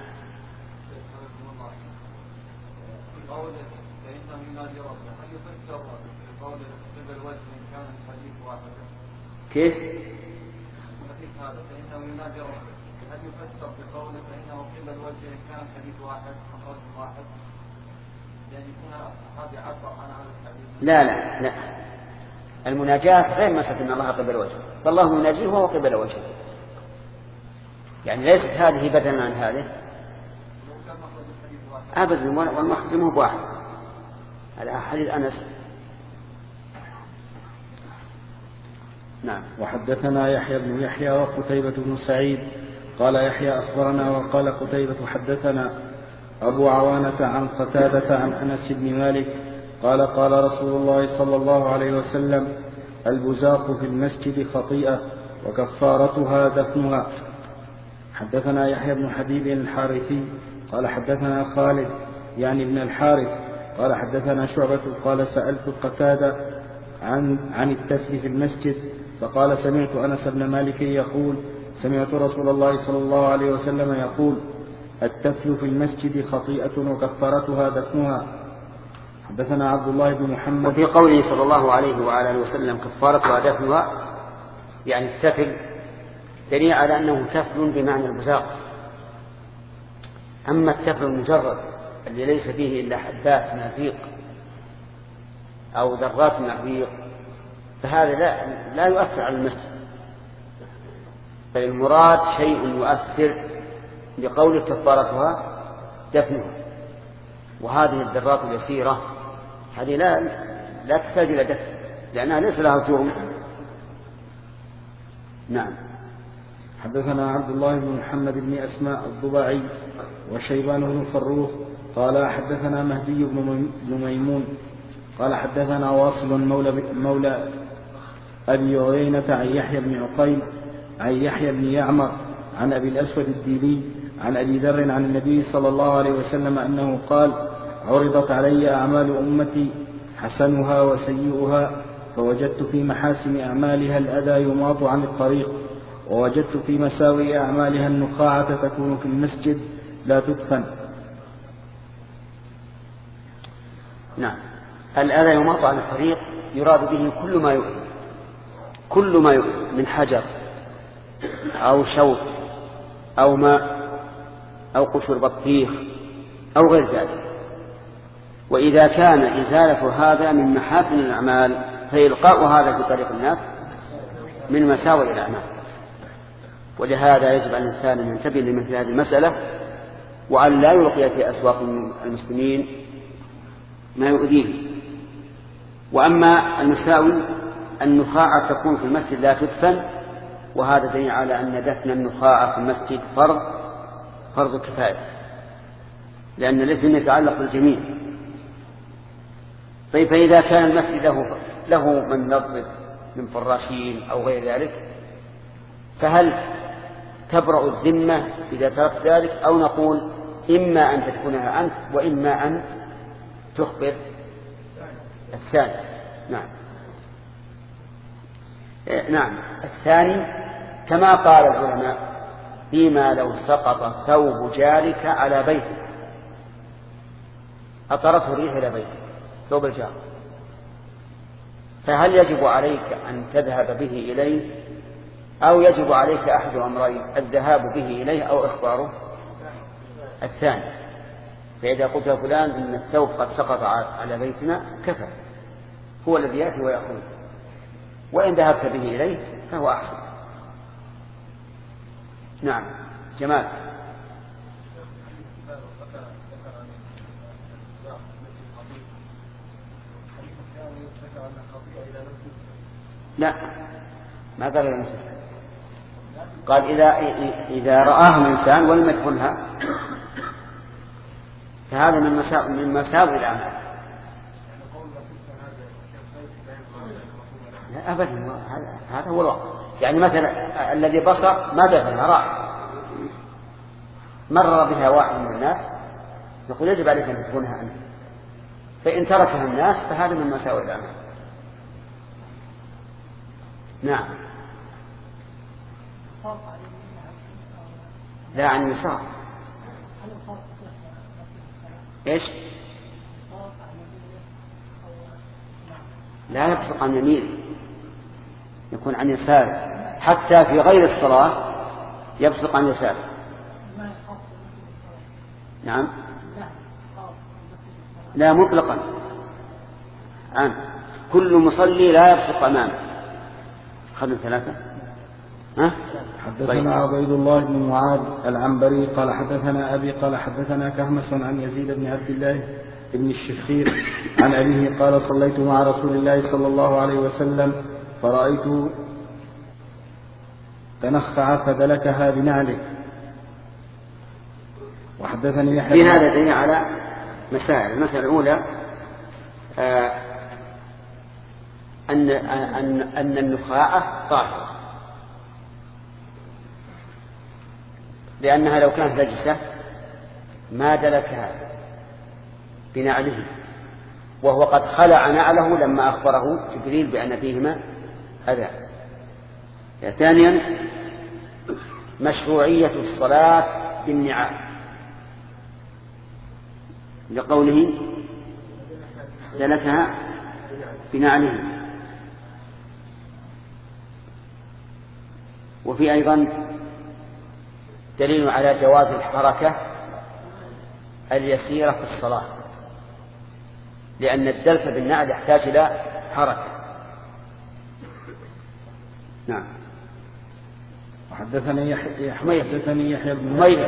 كيف؟ هذا فإنه ينادي ربه، هل يفسر بقوله فإنه قبل وجه إن كان الحديث واحد أو رجل واحد؟ يعني يكون الصحابي عبر عن هذا الحديث. لا المناجاة غير مسألة أن الله قبل وجهه، فالله يناجيه وهو قبل وجهه، يعني ليست هذه بدلا عن هذه أبدا، والمخرج مو بواحد. على حديث أنس. نعم. وحدثنا يحيى بن يحيى وقتيبة بن سعيد قال يحيى أخبرنا وقال قتيبة حدثنا أبو عوانة عن قتادة عن أنس بن مالك قال قال رسول الله صلى الله عليه وسلم البزاق في المسجد خطيئة وكفارتها دفنها. حدثنا يحيى بن حبيب الحارثي قال حدثنا خالد يعني ابن الحارث قال حدثنا شعبة قال سألت قتادة عن التفل في المسجد فقال سمعت أنس بن مالك يقول سمعت رسول الله صلى الله عليه وسلم يقول التفل في المسجد خطيئة وكفارتها دفنها. حدثنا عبد الله بن محمد. وفي قوله صلى الله عليه وعلى اله وسلم كفارتها دفنها يعني التفل دليل على أنه تفل بمعنى البزاق. أما التفل المجرد اللي ليس فيه إلا حبات من الريق أو ذرات من الريق فهذا لا يؤثر على المسجد، بل المراد شيء يؤثر بقول كفارتها دفنها. وهذه الذرات اليسيرة هذه لا تحتاج إلى دفن لأنها ليس لها جرم. نعم. حدثنا عبد الله بن محمد بن أسماء الضباعي وشيبان بن فروخ قال حدثنا مهدي بن ميمون قال حدثنا واصل مولى أبي عيينة عن يحيى بن عقيل عن يحيى بن يعمر عن أبي الأسود الديلي عن أبي ذر عن النبي صلى الله عليه وسلم أنه قال: عرضت علي أعمال أمتي حسنها وسيئها، فوجدت في محاسن أعمالها الأذى يماط عن الطريق، ووجدت في مساوئ أعمالها النخاعة تكون في المسجد لا تدفن. نعم، الأذى يماط عن الطريق يراد به كل ما يؤذي من حجر أو شوك أو ماء أو قشر بطيخ أو غير ذلك. وإذا كان إزالة هذا من محاسن الأعمال فإلقاء هذا في طريق الناس من مساوئ الأعمال. ولهذا يجب على الإنسان أن ينتبه لمثل هذه المسألة، وأن لا يلقي في أسواق المسلمين ما يؤذيه. وأما المساوي النخاعة تكون في المسجد لا تدفن، وهذا دليل على أن دفن النخاعة في المسجد فرض كفاية، لأن الإثم يتعلق بالجميع. طيب، فإذا كان المسجد له من نضبط من فراشين أو غير ذلك، فهل تبرأ الذمة إذا تركت ذلك، أو نقول إما أن تدفنها أنت وإما أن تخبر الثاني؟ نعم، الثاني كما قال العلماء: فيما لو سقط ثوب جارك على بيتك، أطرته الريح إلى بيتك، ثوب الجار، فهل يجب عليك أن تذهب به إليه، أو يجب عليك أحد أمرين: الذهاب به إليه أو إخباره؟ الثاني. فإذا قلت فلان إن الثوب قد سقط على بيتنا، كفى، هو الذي يأتي ويأخذ، وإن ذهبت به إليه فهو أحسن. نعم، جمال. لا، ما قال الإنسان، قال إذا رآها الإنسان ولم يدخلها فهذا من مساوئ الأعمال. لا أبدا، هذا هو الواقع. يعني مثلا الذي بصر ما دخلها، راح مر بها واحد من الناس، يقول يجب عليك أن تدخلها أنت، فإن تركها الناس فهذا من مساوئ الأعمال. نعم. لا، عن يسار. إيش؟ لا يبصق عن يمين، يكون عن يسار، حتى في غير الصلاة يبصق عن يسار. نعم، لا مطلقا، كل مصلي لا يبصق أمامه. خذوا ثلاثة. حدثنا عبيد الله بن معاذ العنبري قال حدثنا أبي قال حدثنا كهمس عن يزيد بن عبد الله بن الشخير عن أبيه قال: صليت مع رسول الله صلى الله عليه وسلم فرأيته تنخع فدلكها بنعله. وحدثني يحيى. في هذا دليل على مسائل. المسألة الأولى أن النخاعة طاهرة، لأنها لو كانت نجسة ما دلكها بنعله، وهو قد خلع نعله لما أخبره جبريل بأن فيهما أذى. ثانيا، مشروعية الصلاة بالنعال، لقوله دلكها بنعله. وفي أيضا دليل على جواز الحركة اليسيرة في الصلاة، لأن الدلك بالنعل يحتاج إلى حركة. نعم. وحدثني يحيى بن حميد.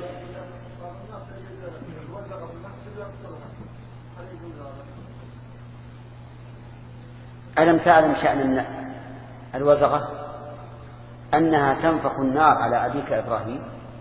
ألم تعلم شأن الوزغة أنها تنفخ النار على أبيك إبراهيم؟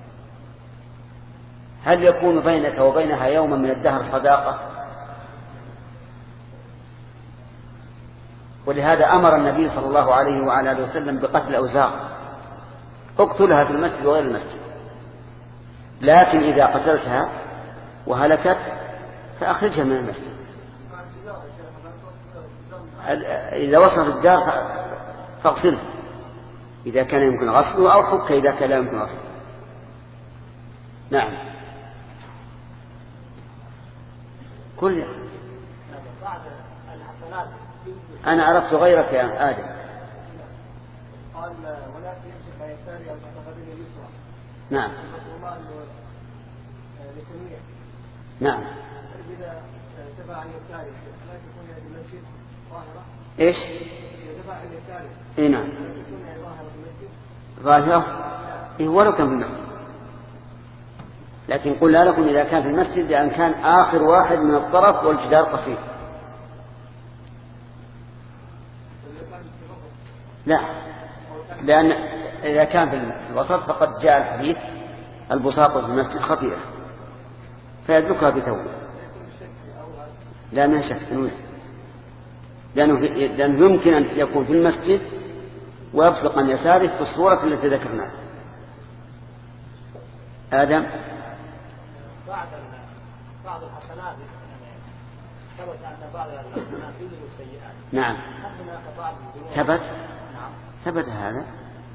هل يكون بينك وبينها يوما من الدهر صداقة؟ ولهذا أمر النبي صلى الله عليه وعلى آله وسلم بقتل الأوزاغ، اقتلها في المسجد وغير المسجد، لكن إذا قتلتها وهلكت فأخرجها من المسجد. إذا وصلت الدار فاغسله إذا كان يمكن غسله، أو حك إذا كان لا يمكن غسله. نعم. كل أنا عرفت غيرك يا آدم. قال ولكن يمسك يساري أو تقدم اليسرى. نعم. نعم. إذا تبع عن يساري لا تكون هذه المسجد ظاهرة. إيش؟ إذا تبع عن يساري. إيه نعم. لا تكون ظاهرة في المسجد. ظاهرة. إيه ولو كان في المسجد. لكن قلنا لكم إذا كان في المسجد لأن كان آخر واحد من الطرف والجدار قصير. لا، لأن إذا كان في الوسط فقد جاء الحديث البصاق في المسجد خطيئة فيدركها بثوبه. لا ما شك لأنه يمكن أن يكون في المسجد ويبصق عن يساره في الصورة التي ذكرناها. آدم. بعض الحسنات ثبت أن بعض الحسنات يوجد السيئات. نعم. ثبت. ثبت هذا.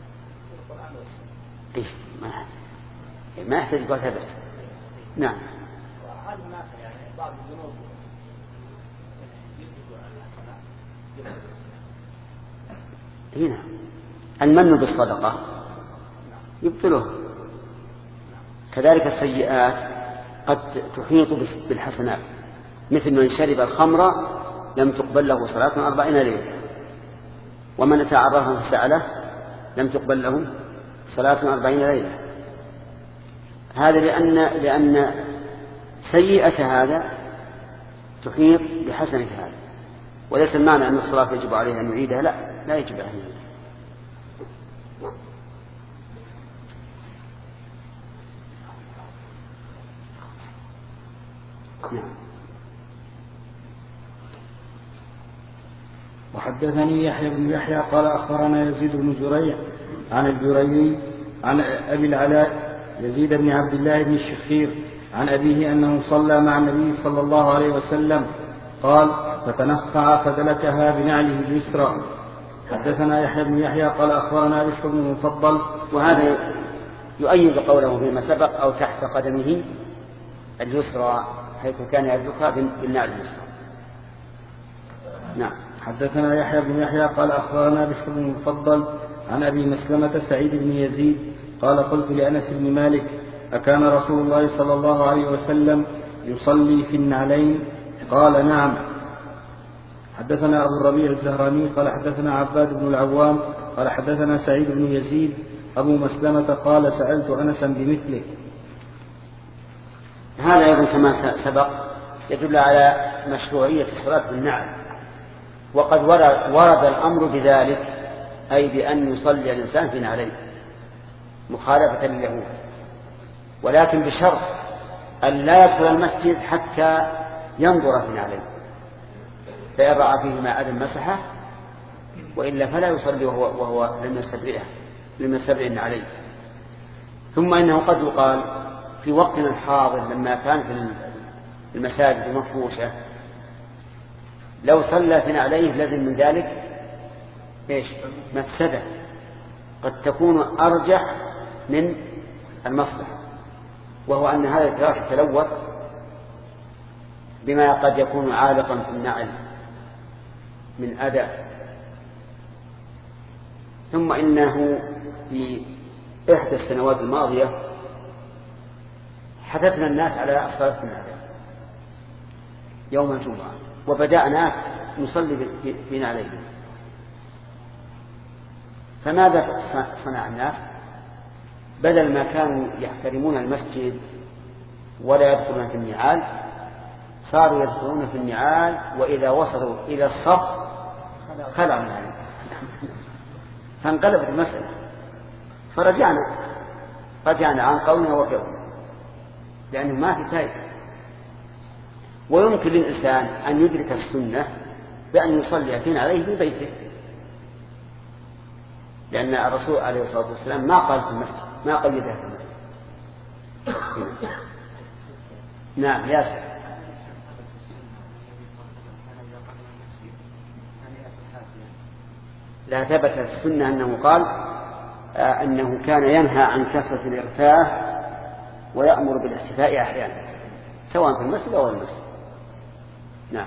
إيه ما يحتاج يقول ثبت. نعم. هذا الناس يعني بعض الذنوب هنا المن بالصدقة يبطله. كذلك السيئات قد تحيط بالحسنات، مثل من شرب الخمر لم تقبل له صلاة 40 ليلة، ومن تعرض فسأله لم تقبل له صلاة 40 ليلة. هذا لأن سيئة هذا تحيط بحسنة هذا، وليس المعنى أن الصلاة يجب عليه أن يعيدها، لا يجب عليه أن يعيدها. وحدثني يحيى بن يحيى قال أخبرنا يزيد بن زريع عن الجريري عن أبي العلاء يزيد بن عبد الله بن الشخير عن أبيه أنه صلى مع النبي صلى الله عليه وسلم قال فتنخع فدلكها بنعله اليسرى. حدثنا يحيى بن يحيى قال أخبرنا بشر بن المفضل، وهذا يؤيد قوله فيما سبق أو تحت قدمه اليسرى حيث كان يدلكها بالنعل اليسرى. نعم. حدثنا يحيى بن يحيى قال أخبرنا بشر بن المفضل عن أبي مسلمة سعيد بن يزيد قال قلت لأنس بن مالك أكان رسول الله صلى الله عليه وسلم يصلي في النعلين؟ قال نعم. حدثنا أبو الربيع الزهراني قال حدثنا عباد بن العوام قال حدثنا سعيد بن يزيد أبو مسلمة قال سألت أنسا بمثله. هذا أيضا كما سبق يدل على مشروعية الصلاة بالنعل، وقد ورد الأمر بذلك، أي بأن يصلي الإنسان في نعلين مخالفة لليهود، ولكن بشرط أن لا يدخل المسجد حتى ينظر في نعلين، فإن رأى فيهما أذى مسحه، وإلا فلا يصلي وهو لم يستبرئ النعلين. ثم إنه قد يقال في وقتنا الحاضر لما كانت المساجد مفروشة لو صلى في نعليه لازم من ذلك مفسدة قد تكون أرجح من المصلحة، وهو أن هذا الفراش يتلوث بما قد يكون عالقا في النعل من أذى. ثم إنه في إحدى السنوات الماضية حثثنا الناس على الصلاة في النعل يوم الجمعة، وبدأنا نصلي في نعلين. فماذا صنع الناس؟ بدل ما كانوا يحترمون المسجد ولا يدخلون في النعال، صاروا يدخلون في النعال، وإذا وصلوا إلى الصف خلعوا النعال. فانقلبت المسألة، فرجعنا عن قولنا وفعلنا، لأنه ما في فائدة. ويمكن للإنسان أن يدرك السنة بأن يصلي فينا عليه في بيته، لأن الرسول عليه الصلاة والسلام ما قال في المسجد، ما قيدها في المسجد. نعم ياسر. لا ثبت في السنة أنه قال أنه كان ينهى عن كثرة الإغفاء ويأمر بالاحتفاء أحيانا سواء في المسجد أو المسجد. نعم.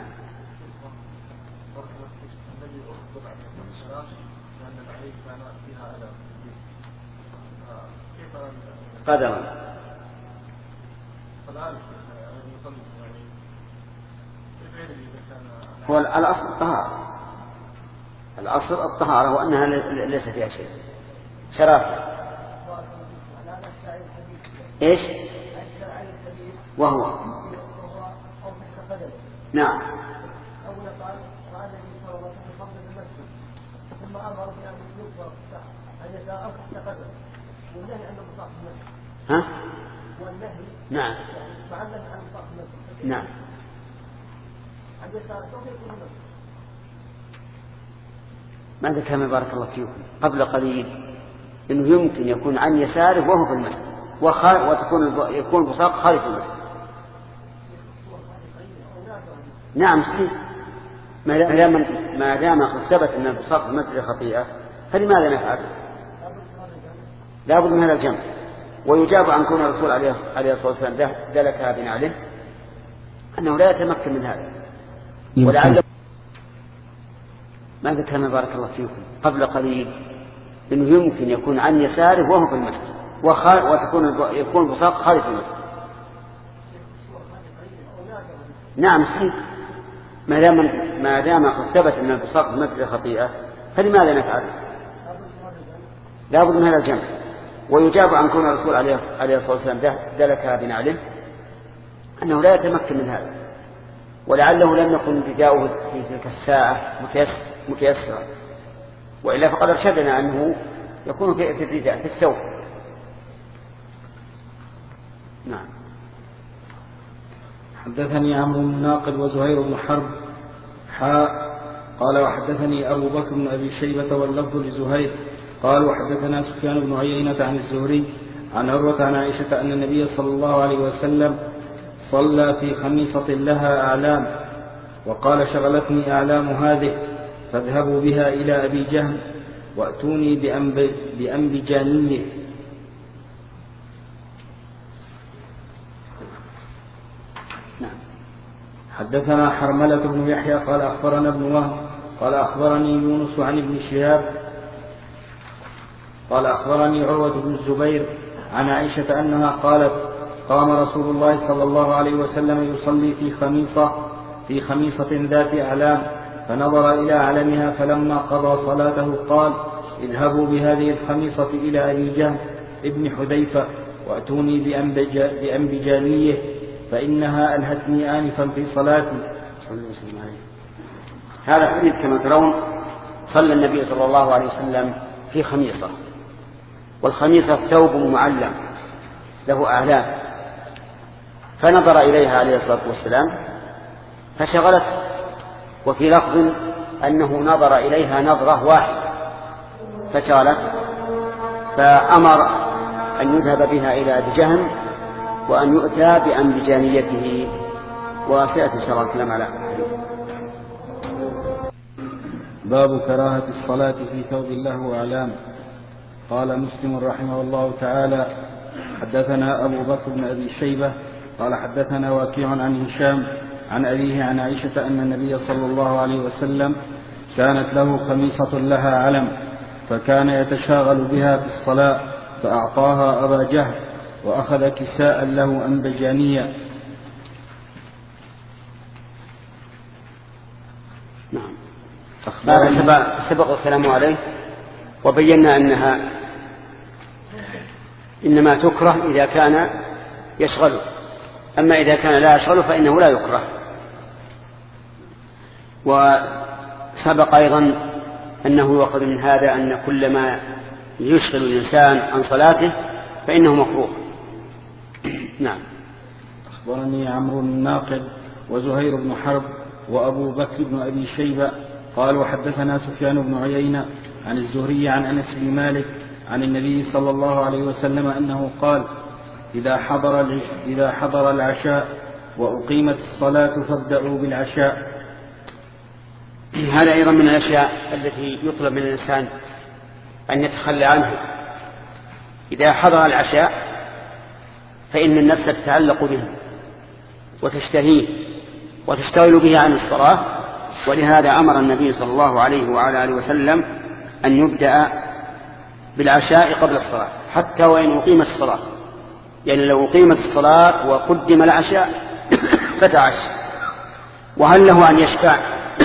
قدرا هو الأصل الطهارة، الأصل الطهارة وأنها ليس فيها شيء شرافة. إيش وهو نعم ثم أمر بأن يكبر عن يسار أو تحت قدم، والنهي عن البصاق في المسجد. ها؟ والنهي نعم معلم عن البصاق في المسجد. نعم. عن يسار سوف يكون المسجد. ماذا كان بارك الله فيكم قبل قليل إنه يمكن يكون عن يساره وهو في المسجد يكون البصاق خارج المسجد. نعم صحيح. ما دام قد ثبت أن البصاق في المسجد خطيئة فلماذا نفعل؟ لا بد من هذا الجمع. ويجاب عن كون الرسول عليه الصلاة والسلام دلكها بنعله أنه لا يتمكن من هذا. ولعل ماذا كان بارك الله فيكم قبل قليل إنه يمكن يكون عن يساره وهو في المسجد يكون البصاق خارج المسجد. نعم صحيح. ما دام قد ثبت أن البصاق في المسجد خطيئة فلماذا نفعل؟ لا بد من هذا الجمع. ويجاب عن كون الرسول عليه الصلاة والسلام دلكها بنعله أنه لا يتمكن من هذا. ولعله لم يكن رداؤه في تلك الساعة متيسرا، وإلا فقد أرشدنا أنه يكون في الرداء في الثوب. نعم. حدثني عمرو بن ناقد وزهير بن حرب قال وحدثني أبو بكر بن أبي شيبة واللفظ لزهير قال وحدثنا سفيان بن عيينة عن الزهري عن عروة عن عائشة أن النبي صلى الله عليه وسلم صلى في خميصة لها أعلام وقال شغلتني أعلام هذه فاذهبوا بها إلى أبي جهم وأتوني بأنبجانيه. حدثنا حرملة بن يحيى قال أخبرنا ابن وهب قال أخبرني يونس عن ابن شهاب قال أخبرني عروة بن الزبير عن عائشة أنها قالت قام رسول الله صلى الله عليه وسلم يصلي في خميصة ذات أعلام فنظر إلى علمها فلما قضى صلاته قال اذهبوا بهذه الخميصة إلى أبي جهم ابن حذيفة وأتوني بأنبجانيه فإنها ألهتني آنفا في صلاتي. هذا الحديث كما ترون صلى النبي صلى الله عليه وسلم في خميصة، والخميصة ثوب معلم له أعلام، فنظر إليها عليه الصلاة والسلام فشغلت، وفي لفظ أنه نظر إليها نظرة واحدة فشغلت، فأمر أن يذهب بها إلى أبي جهم وأن يؤتى بأنبجانيته. وسيأتي إن شاء الله الكلام على باب كراهة الصلاة في ثوب له أعلام. قال مسلم رحمه الله تعالى حدثنا أبو بكر بن أبي شيبة قال حدثنا وكيع عن هشام عن أبيه عن عائشة أن النبي صلى الله عليه وسلم كانت له خميصة لها علم فكان يتشاغل بها في الصلاة فأعطاها أبا جهل وأخذ كساء له أنبجانيا. نعم. سبق الكلام عليه وبينا أنها إنما تكره إذا كان يشغله، أما إذا كان لا يشغله فإنه لا يكره. وسبق أيضا أنه يؤخذ من هذا أن كل ما يشغل الإنسان عن صلاته فإنه مكروه. نعم. أخبرني عمرو بن ناقد وزهير بن حرب وأبو بكر بن أبي شيبة قالوا حدثنا سفيان بن عيينة عن الزهري عن أنس بن مالك عن النبي صلى الله عليه وسلم أنه قال إذا حضر العشاء وأقيمت الصلاة فابدأوا بالعشاء. هذا أيضا من الأشياء التي يطلب من الإنسان أن يتخلى عنها. إذا حضر العشاء فإن النفس تتعلق به وتشتهيه وتشتغل به عن الصلاة، ولهذا أمر النبي صلى الله عليه وعلى آله وسلم أن يبدأ بالعشاء قبل الصلاة حتى وإن أقيمت الصلاة، يعني لو أقيمت الصلاة وقدم العشاء فتعشى. وهل له أن يشفع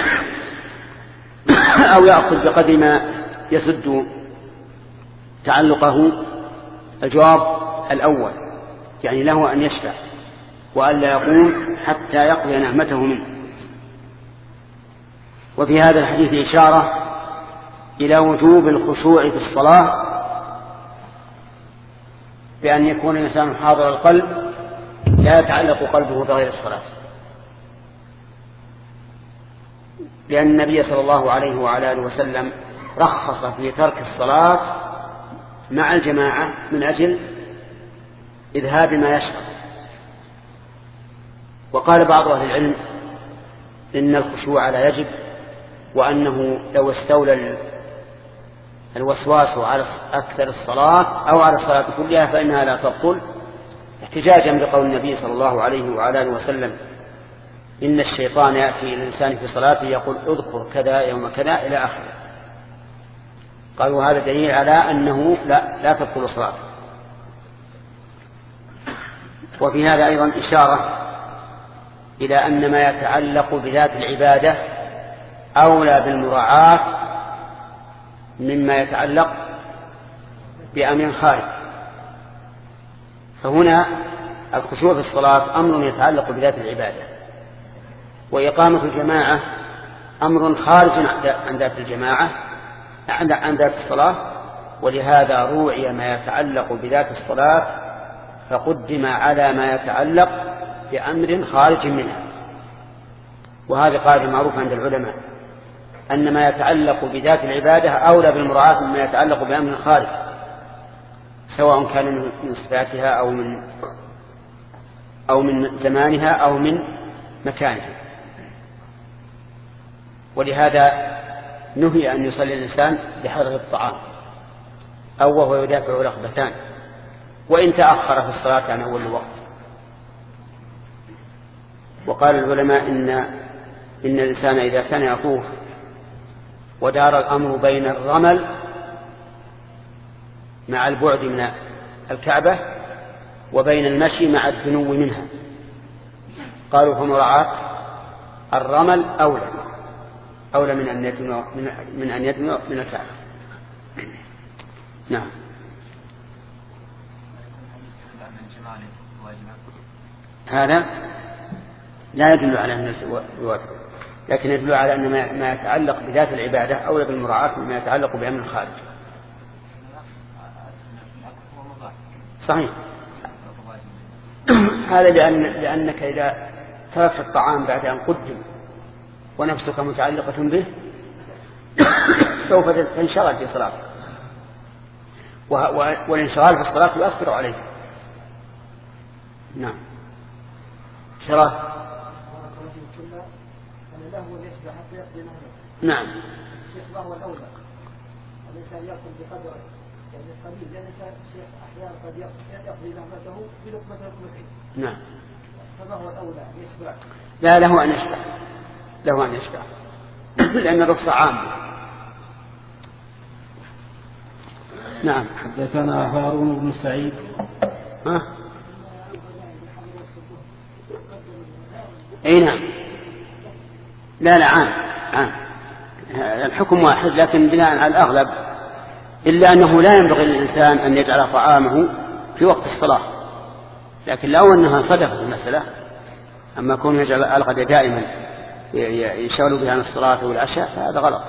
أو يأخذ بقدر ما يسد تعلقه؟ الجواب الأول، يعني له أن يشفع وألا يقوم حتى يقضي نعمته منه. وفي هذا الحديث إشارة إلى وجوب الخشوع في الصلاة بأن يكون الإنسان حاضر القلب لا يتعلق قلبه بغير الصلاة، لأن النبي صلى الله عليه وعلى آله وسلم رخص في ترك الصلاة مع الجماعة من أجل إذهاب ما يشغل. وقال بعض أهل العلم إن الخشوع لا يجب، وأنه لو استولى الوسواس على أكثر الصلاة أو على الصلاة كلها فإنها لا تبطل، احتجاجا بقول النبي صلى الله عليه وعلى آله وسلم إن الشيطان يأتي إلى الإنسان في صلاته يقول اذكر كذا يوم كذا إلى آخره. قالوا هذا دليل على أنه لا تبطل صلاته. وفي هذا أيضا إشارة إلى أن ما يتعلق بذات العبادة أولى بالمراعاة مما يتعلق بأمر خارج. فهنا الخشوع في الصلاة أمر يتعلق بذات العبادة، وإقامة الجماعة أمر خارج عن ذات الجماعة عن ذات الصلاة، ولهذا روعي ما يتعلق بذات الصلاة فقدم على ما يتعلق بأمر خارج منها. وهذا قاعدة معروفة عند العلماء أن ما يتعلق بذات العبادة أولى بالمراعاة مما يتعلق بأمر خارج، سواء كان من صفاتها أو من زمانها أو من مكانها. ولهذا نهي أن يصلي الإنسان بحضرة الطعام أو وهو يدافع رغبتان، وإن تأخر في الصلاة عن أول الوقت. وقال العلماء إن الإنسان إذا كان يطوف ودار الأمر بين الرمل مع البعد من الكعبة وبين المشي مع الدنو منها، قالوا فمراعاة الرمل أولى من أن يدنو من الكعبة. نعم. هذا لا يدل على أن الواجب، لكن يدل على أن ما يتعلق بذات العبادة أولى بالمراعاة مما يتعلق بأمر خارج. صحيح. هذا لأنك إذا تركت الطعام بعد أن قدم ونفسك متعلقة به سوف تنشغل في صلاتك، والانشغال في الصلاة يؤثر عليه. نعم. شرف. نعم. الشيخ ما هو الأولى؟ الإنسان يأكل بقدر يعني قليل، لأن الشيخ أحيانا قد يقضي لهمته بلقمة لقمتين. نعم. فما هو الأولى؟ يشبع؟ لا، له أن يشبع، له أن يشبع لأن الرخصة عامة. نعم. حدثنا هارون بن سعيد. أي نعم. لا عام الحكم واحد، لكن بناء على الأغلب، إلا أنه لا ينبغي للإنسان أن يجعل طعامه في وقت الصلاة، لكن لو أنها صدقة المسألة. أما كون يجعل الغد دائما يشغل بها عن الصلاة والعشاء فهذا غلط.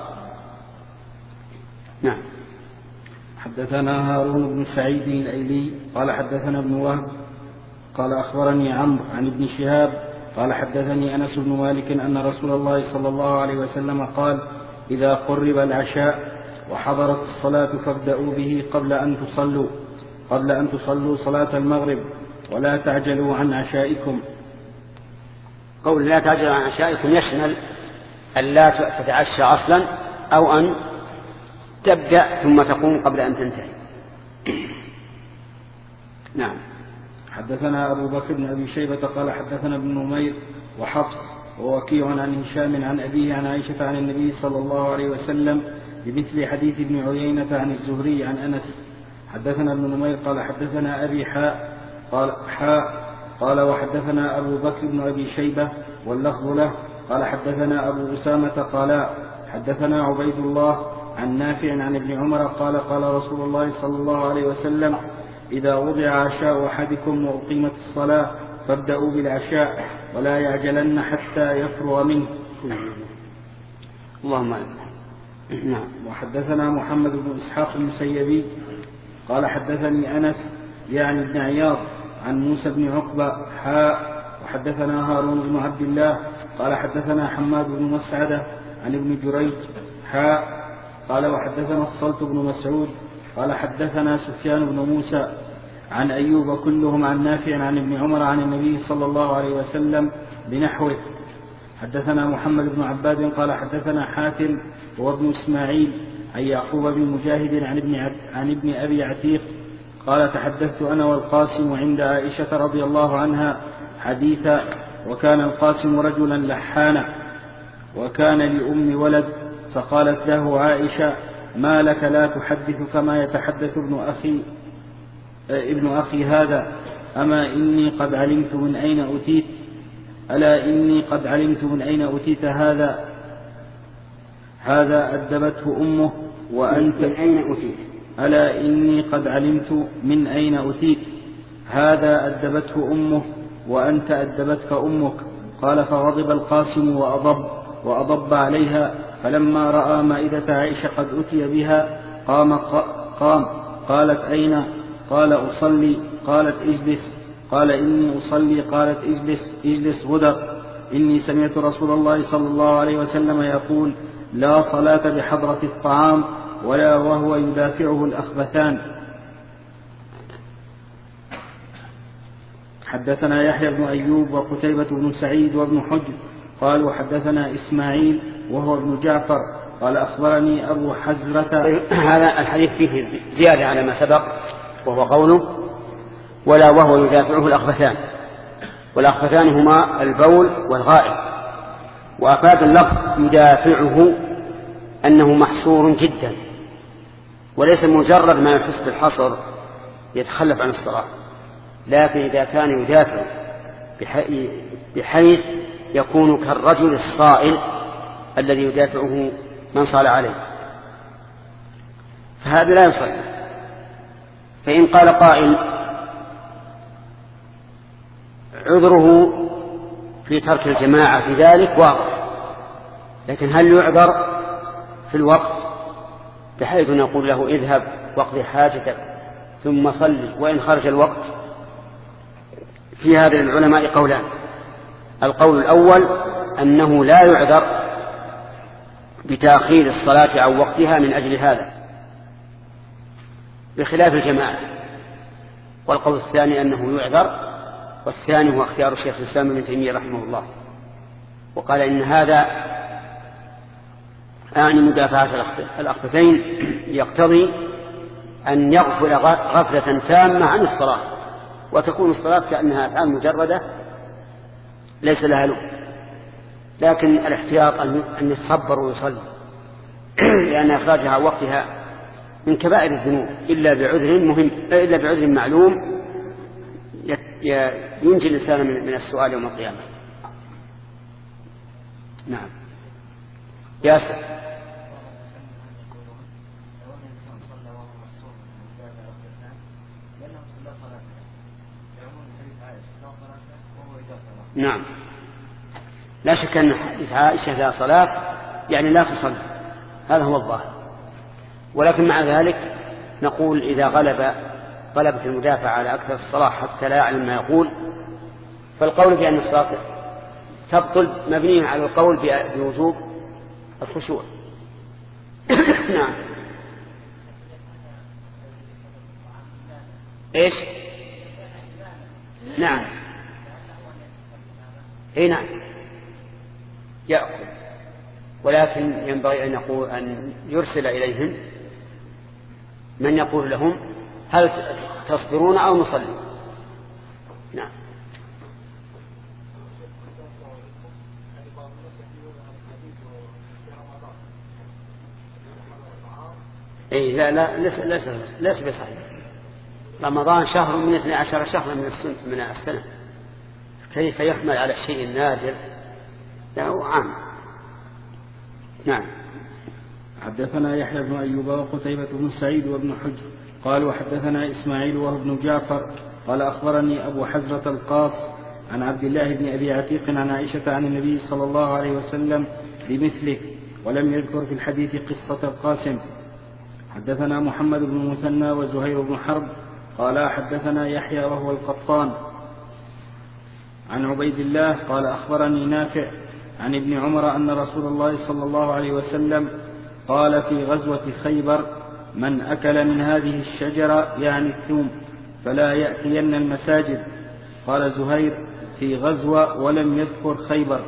نعم. حدثنا هارون بن سعيد الأيلي قال حدثنا ابن وهب قال أخبرني عمرو عن ابن شهاب قال حدثني أنس بن مالك أن رسول الله صلى الله عليه وسلم قال إذا قرب العشاء وحضرت الصلاة فابدأوا به قبل أن تصلوا صلاة المغرب ولا تعجلوا عن عشائكم. قول لا تعجلوا عن عشائكم يشمل أن لا تتعشى أصلا أو أن تبدأ ثم تقوم قبل أن تنتهي. نعم. حدثنا أبو بكر بن أبي شيبة قال حدثنا ابن نمير وحفص ووكيع عن هشام عن أبيه عن عائشة عن النبي صلى الله عليه وسلم بمثل حديث ابن عيينة عن الزهري عن أنس. حدثنا ابن نمير قال حدثنا أبي قال وحدثنا أبو بكر بن أبي شيبة واللفظ له قال حدثنا أبو أسامة قال حدثنا عبيد الله عن نافع عن ابن عمر قال قال رسول الله صلى الله عليه وسلم إذا وضع عشاء أحدكم وأقيمت الصلاة فابدأوا بالعشاء ولا يعجلن حتى يفرغ منه. اللهم نعم. وحدثنا محمد بن إسحاق المسيبي قال حدثني أنس يعني ابن عياض عن موسى بن عقبة وحدثنا هارون بن عبد الله قال حدثنا حماد بن مسعدة عن ابن جريج قال وحدثنا الصلت بن مسعود قال حدثنا سفيان بن موسى عن أيوب كلهم عن نافع عن ابن عمر عن النبي صلى الله عليه وسلم بنحوه. حدثنا محمد بن عباد قال حدثنا حاتم وابن إسماعيل عن يعقوب بن مجاهد عن ابن أبي عتيق قال تحدثت أنا والقاسم عند عائشة رضي الله عنها حديثا وكان القاسم رجلا لحانا وكان لأم ولد فقالت له عائشة ما لك لا تحدث كما يتحدث ابن أخي هذا أما إني قد علمت من أين أتيت ألا إني قد علمت من أين أتيت هذا أدبته أمه وأنت من أين أتيت ألا إني قد علمت من أين أتيت هذا أدبته أمه وأنت أدبتك أمك. قال فغضب القاسم وأضب عليها فلما رأى مائدة عائشة قد أتي بها قام قالت أين قال أصلي قالت اجلس قال إني أصلي قالت اجلس غدر إني سمعت رسول الله صلى الله عليه وسلم يقول لا صلاة بحضرة الطعام ولا وهو يدافعه الأخبثان. حدثنا يحيى بن أيوب وقتيبة بن سعيد وابن حجر قالوا حدثنا إسماعيل وهو ابن جعفر قال أخبرني أبو حزرة. هذا الحديث فيه زيادة على ما سبق وهو قوله ولا وهو يدافعه الأخبثان والأخبثان هما البول والغائط. وأفاد اللفظ يدافعه أنه محصور جدا وليس مجرد ما يحس بالحصر يتخلف عن الصلاة لكن إذا كان يدافع بحيث يكون كالرجل الصائل الذي يدافعه من صال عليه فهذا لا يصلي. فإن قال قائل عذره في ترك الجماعة في ذلك واضح لكن هل يعذر في الوقت بحيث نقول له اذهب واقضي حاجتك ثم صلي وإن خرج الوقت؟ في هذا العلماء قولان. القول الأول أنه لا يعذر بتأخير الصلاة عن وقتها من أجل هذا بخلاف الجماعة. والقول الثاني أنه يعذر والثاني هو اختيار الشيخ الإسلام ابن تيمية رحمه الله وقال إن هذا مدافعة الأخبثين يقتضي أن يغفل غفلة تامة عن الصلاة وتكون الصلاة كأنها أفعال مجردة ليس لها لب لكن الاحتياط أن يتصبر ويصلي لأن إخراجها وقتها من كبائر الذنوب إلا بعذر معلوم ينجي الإنسان من السؤال يوم القيامة. نعم. ياسر. نعم لا شك أن حديث عائشة لا صلاة يعني لا تصلي هذا هو الظاهر ولكن مع ذلك نقول إذا غلبت المدافع على أكثر الصلاة حتى لا يعلم ما يقول فالقول بأن الصلاة تبطل مبنية على القول بوجوب الخشوع. نعم. إيش؟ نعم. إيه نعم يأكل، ولكن ينبغي أن يرسل إليهم من يقول لهم هل تصبرون أو نصلي. نعم. إيه لا ليس بصحيح. رمضان شهر من 12 شهرا من السنة، كيف يحمل على الشيء النادر؟ له عام. نعم. حدثنا يحيى بن أيوب وقتيبة بن سعيد وابن حجر قالوا حدثنا إسماعيل وهو ابن جعفر قال أخبرني أبو حزرة القاص عن عبد الله بن أبي عتيق عن عائشة عن النبي صلى الله عليه وسلم بمثله، ولم يذكر في الحديث قصة القاسم. حدثنا محمد بن مثنى وزهير بن حرب قال حدثنا يحيى وهو القطان عن عبيد الله قال أخبرني نافع عن ابن عمر أن رسول الله صلى الله عليه وسلم قال في غزوة خيبر: من أكل من هذه الشجرة يعني الثوم فلا يأتين المساجد. قال زهير: في غزوة ولم يذكر خيبر.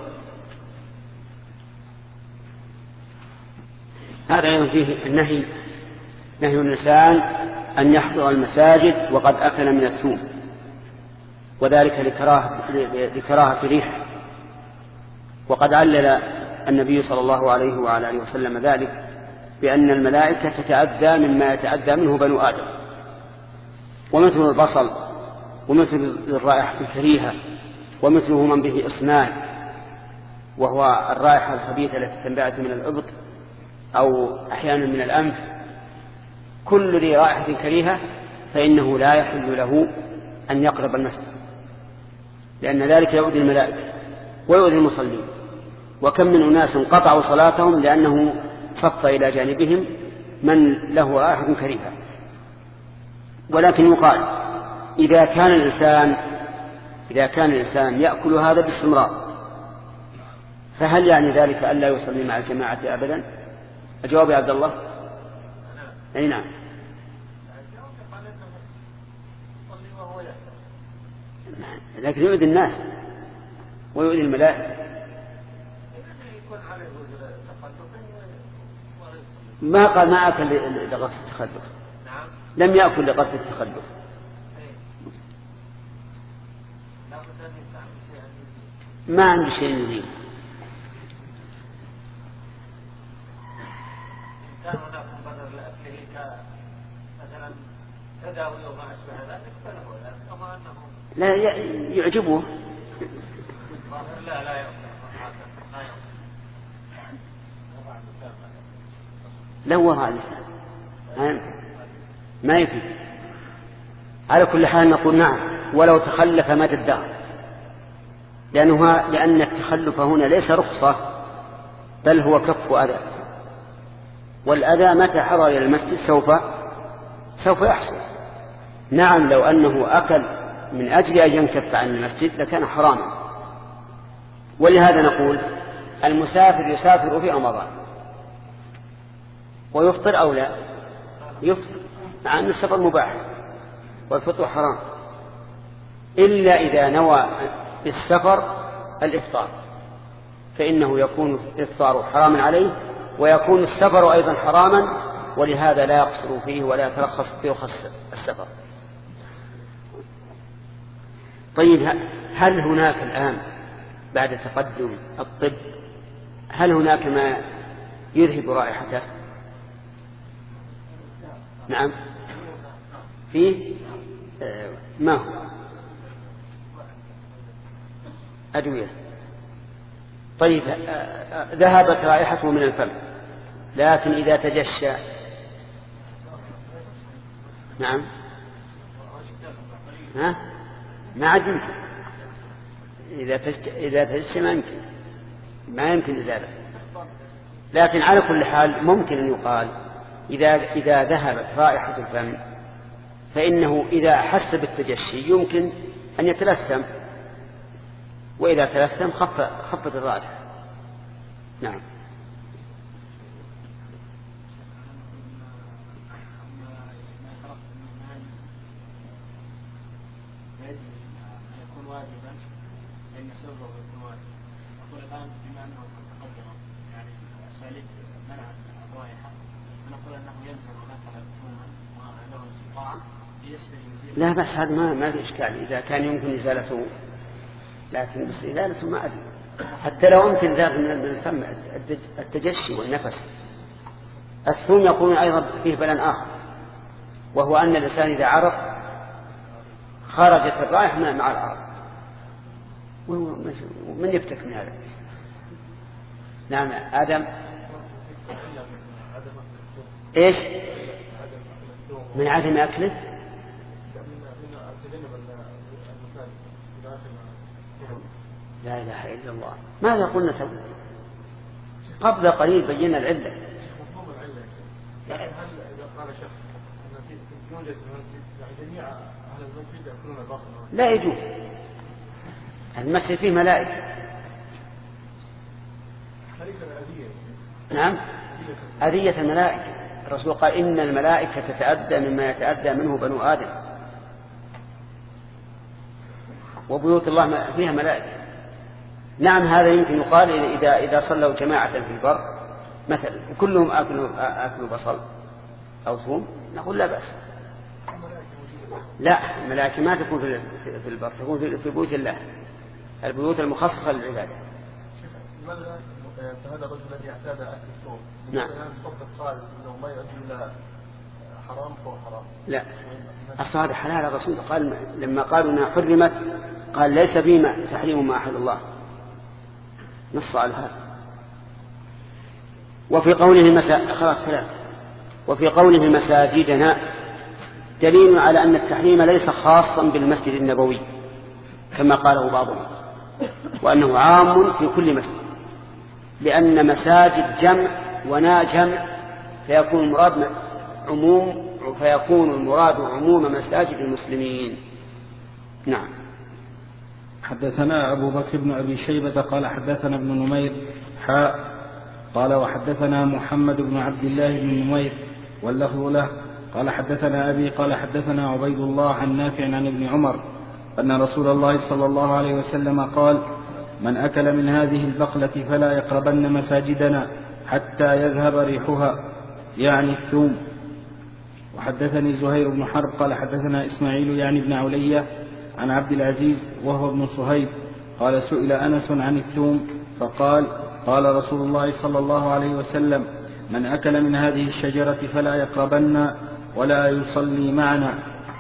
هذا فيه النهي، نهي الإنسان أن يحضر المساجد وقد أكل من الثوم، وذلك لكراهة ريح. وقد علل النبي صلى الله عليه وعلى آله وسلم ذلك بأن الملائكة تتأذى مما يتأذى منه بنو آدم، ومثل البصل ومثل الرائحة الكريهة ومثله من به إصنان، وهو الرائحة الخبيثة التي تنبعث من الإبط أو أحيانا من الأنف. كل ذي رائحة كريهة فإنه لا يحل له أن يقرب المسجد، لأن ذلك يؤذي الملائكة ويؤذي المصلين. وكم من أناس قطعوا صلاتهم لأنه صف إلى جانبهم من له رائحة كريهة. ولكن يقال إذا كان الإنسان يأكل هذا باستمرار، فهل يعني ذلك ألا يصلي مع الجماعة أبدا؟ الجواب يا عبد الله: أي نعم. لكن يؤذي الناس ويؤذي الملائكة. ما قال ما أكل لقصد التخلف، لم يأكل لقصد التخلف. ما عنده شيء يزيد. كان هناك مبرر لأكله مثلا تداوي وما أشبه ذلك فله، كما أنه لا يعجبه. لا لا وراء اللسان ما يفيد. على كل حال نقول نعم ولو تخلف مدى الدهر، لأن التخلف هنا ليس رخصة بل هو كف أذى، والأذى متى حضر إلى المسجد سوف يحصل. نعم لو أنه أكل من أجل أن ينكف عن المسجد لكان حراما. ولهذا نقول المسافر يسافر في رمضان ويفطر أو لا يفطر، مع أن السفر مباح والفطر حرام، إلا إذا نوى بالسفر الإفطار، فإنه يكون الإفطار حراما عليه ويكون السفر أيضا حراما، ولهذا لا يقصر فيه ولا يترخص في رخص السفر. طيب هل هناك الآن بعد تقدم الطب هل هناك ما يذهب رائحته؟ نعم فيه. ما هو؟ أدوية. طيب ذهبت رائحته من الفم، لكن إذا تجشى نعم ما عاد يمكن. إذا تجشى ما يمكن إزالة. لكن على كل حال ممكن أن يقال إذا ذهبت رائحة الفم فإنه إذا أحس بالتجشي يمكن أن يتلثم، وإذا تلثم خفض الرائحة. نعم. يكون واجبا لأن سببه يكون واجب. أقول الآن بما أنه تقدم يعني أساليب منع الرائحة، فنقول أنه يلزم مثلا ثوما وله استطاعة يسري. لا بس هذا ما في إشكال إذا كان يمكن إزالته، لكن بس إزالته ما أدري حتى لو يمكن ذلك من الفم التجشي والنفس. الثوم يكون أيضا فيه بلاء آخر، وهو أن الإنسان إذا عرق خرجت الرائحة مع العرق، ومن يفتك من هذا؟ نعم. آدم إيش من عدم أكله؟ لا إله إلا الله. ماذا قلنا قبل قليل بينا العلة. هل إذا قال شخص أن يوجد في المسجد جميع أهل المسجد يأكلون البصل؟ لا يجوز. المسجد فيه ملائكة. نعم أذية الملائكة. الرسول قال إن الملائكة تتأذى مما يتأذى منه بنو آدم، وبيوت الله فيها ملائكة. نعم هذا يمكن يقال إذا صلوا جماعة في البر مثلا وكلهم أكلوا بصل أو ثوم، نقول لا بأس. لا الملائكة ما تكون في البر، تكون في بيوت الله، البيوت المخصصة للعبادة. هذا الرجل الذي اعتاد أكل الثوم نعم قال إنه ما يؤدي إلى حرام فهو حرام. لا أصل هذا حلال. الرسول قال لما قالوا أنها حرمت قال ليس بما تحريم ما أحل الله، نص على هذا. وفي قوله مساجدنا دليل على أن التحريم ليس خاصا بالمسجد النبوي كما قاله بعضهم، وأنه عام في كل مسجد، لأن مساجد جمع ونا جمع فيكون المراد عموم مساجد المسلمين. نعم. حدثنا أبو بكر بن أبي شيبة قال حدثنا ابن نمير قال وحدثنا محمد بن عبد الله بن نمير واللفظ له قال حدثنا أبي قال حدثنا عبيد الله عن نافع عن ابن عمر أن رسول الله صلى الله عليه وسلم قال من أكل من هذه البقلة فلا يقربن مساجدنا حتى يذهب ريحها، يعني الثوم. وحدثني زهير بن حرب قال حدثنا إسماعيل يعني ابن علية عن عبد العزيز وهو ابن صهيب قال سئل أنس عن الثوم فقال قال رسول الله صلى الله عليه وسلم من أكل من هذه الشجرة فلا يقربن ولا يصلي معنا.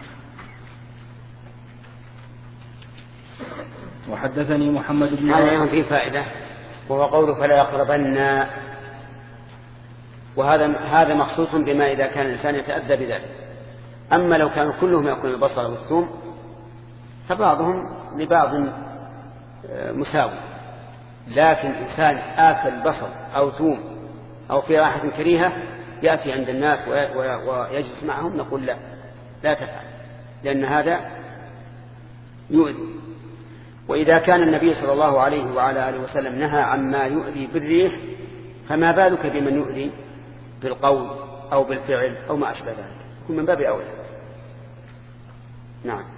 وحدثني محمد بن هذا فيه فائدة، وهو قوله فلا يقربن، وهذا مخصوص بما إذا كان الإنسان يتأذى بذلك. أما لو كانوا كلهم يأكلون البصل والثوم فبعضهم لبعض مساوي، لكن إنسان آكل بصل أو ثوم أو في رائحة كريهة يأتي عند الناس ويجلس معهم، نقول لا تفعل، لأن هذا يؤذي. وإذا كان النبي صلى الله عليه وعلى آله وسلم نهى عما يؤذي بالريح، فما بالك بمن يؤذي بالقول أو بالفعل أو ما أشبه ذلك، يكون من باب أولى. نعم.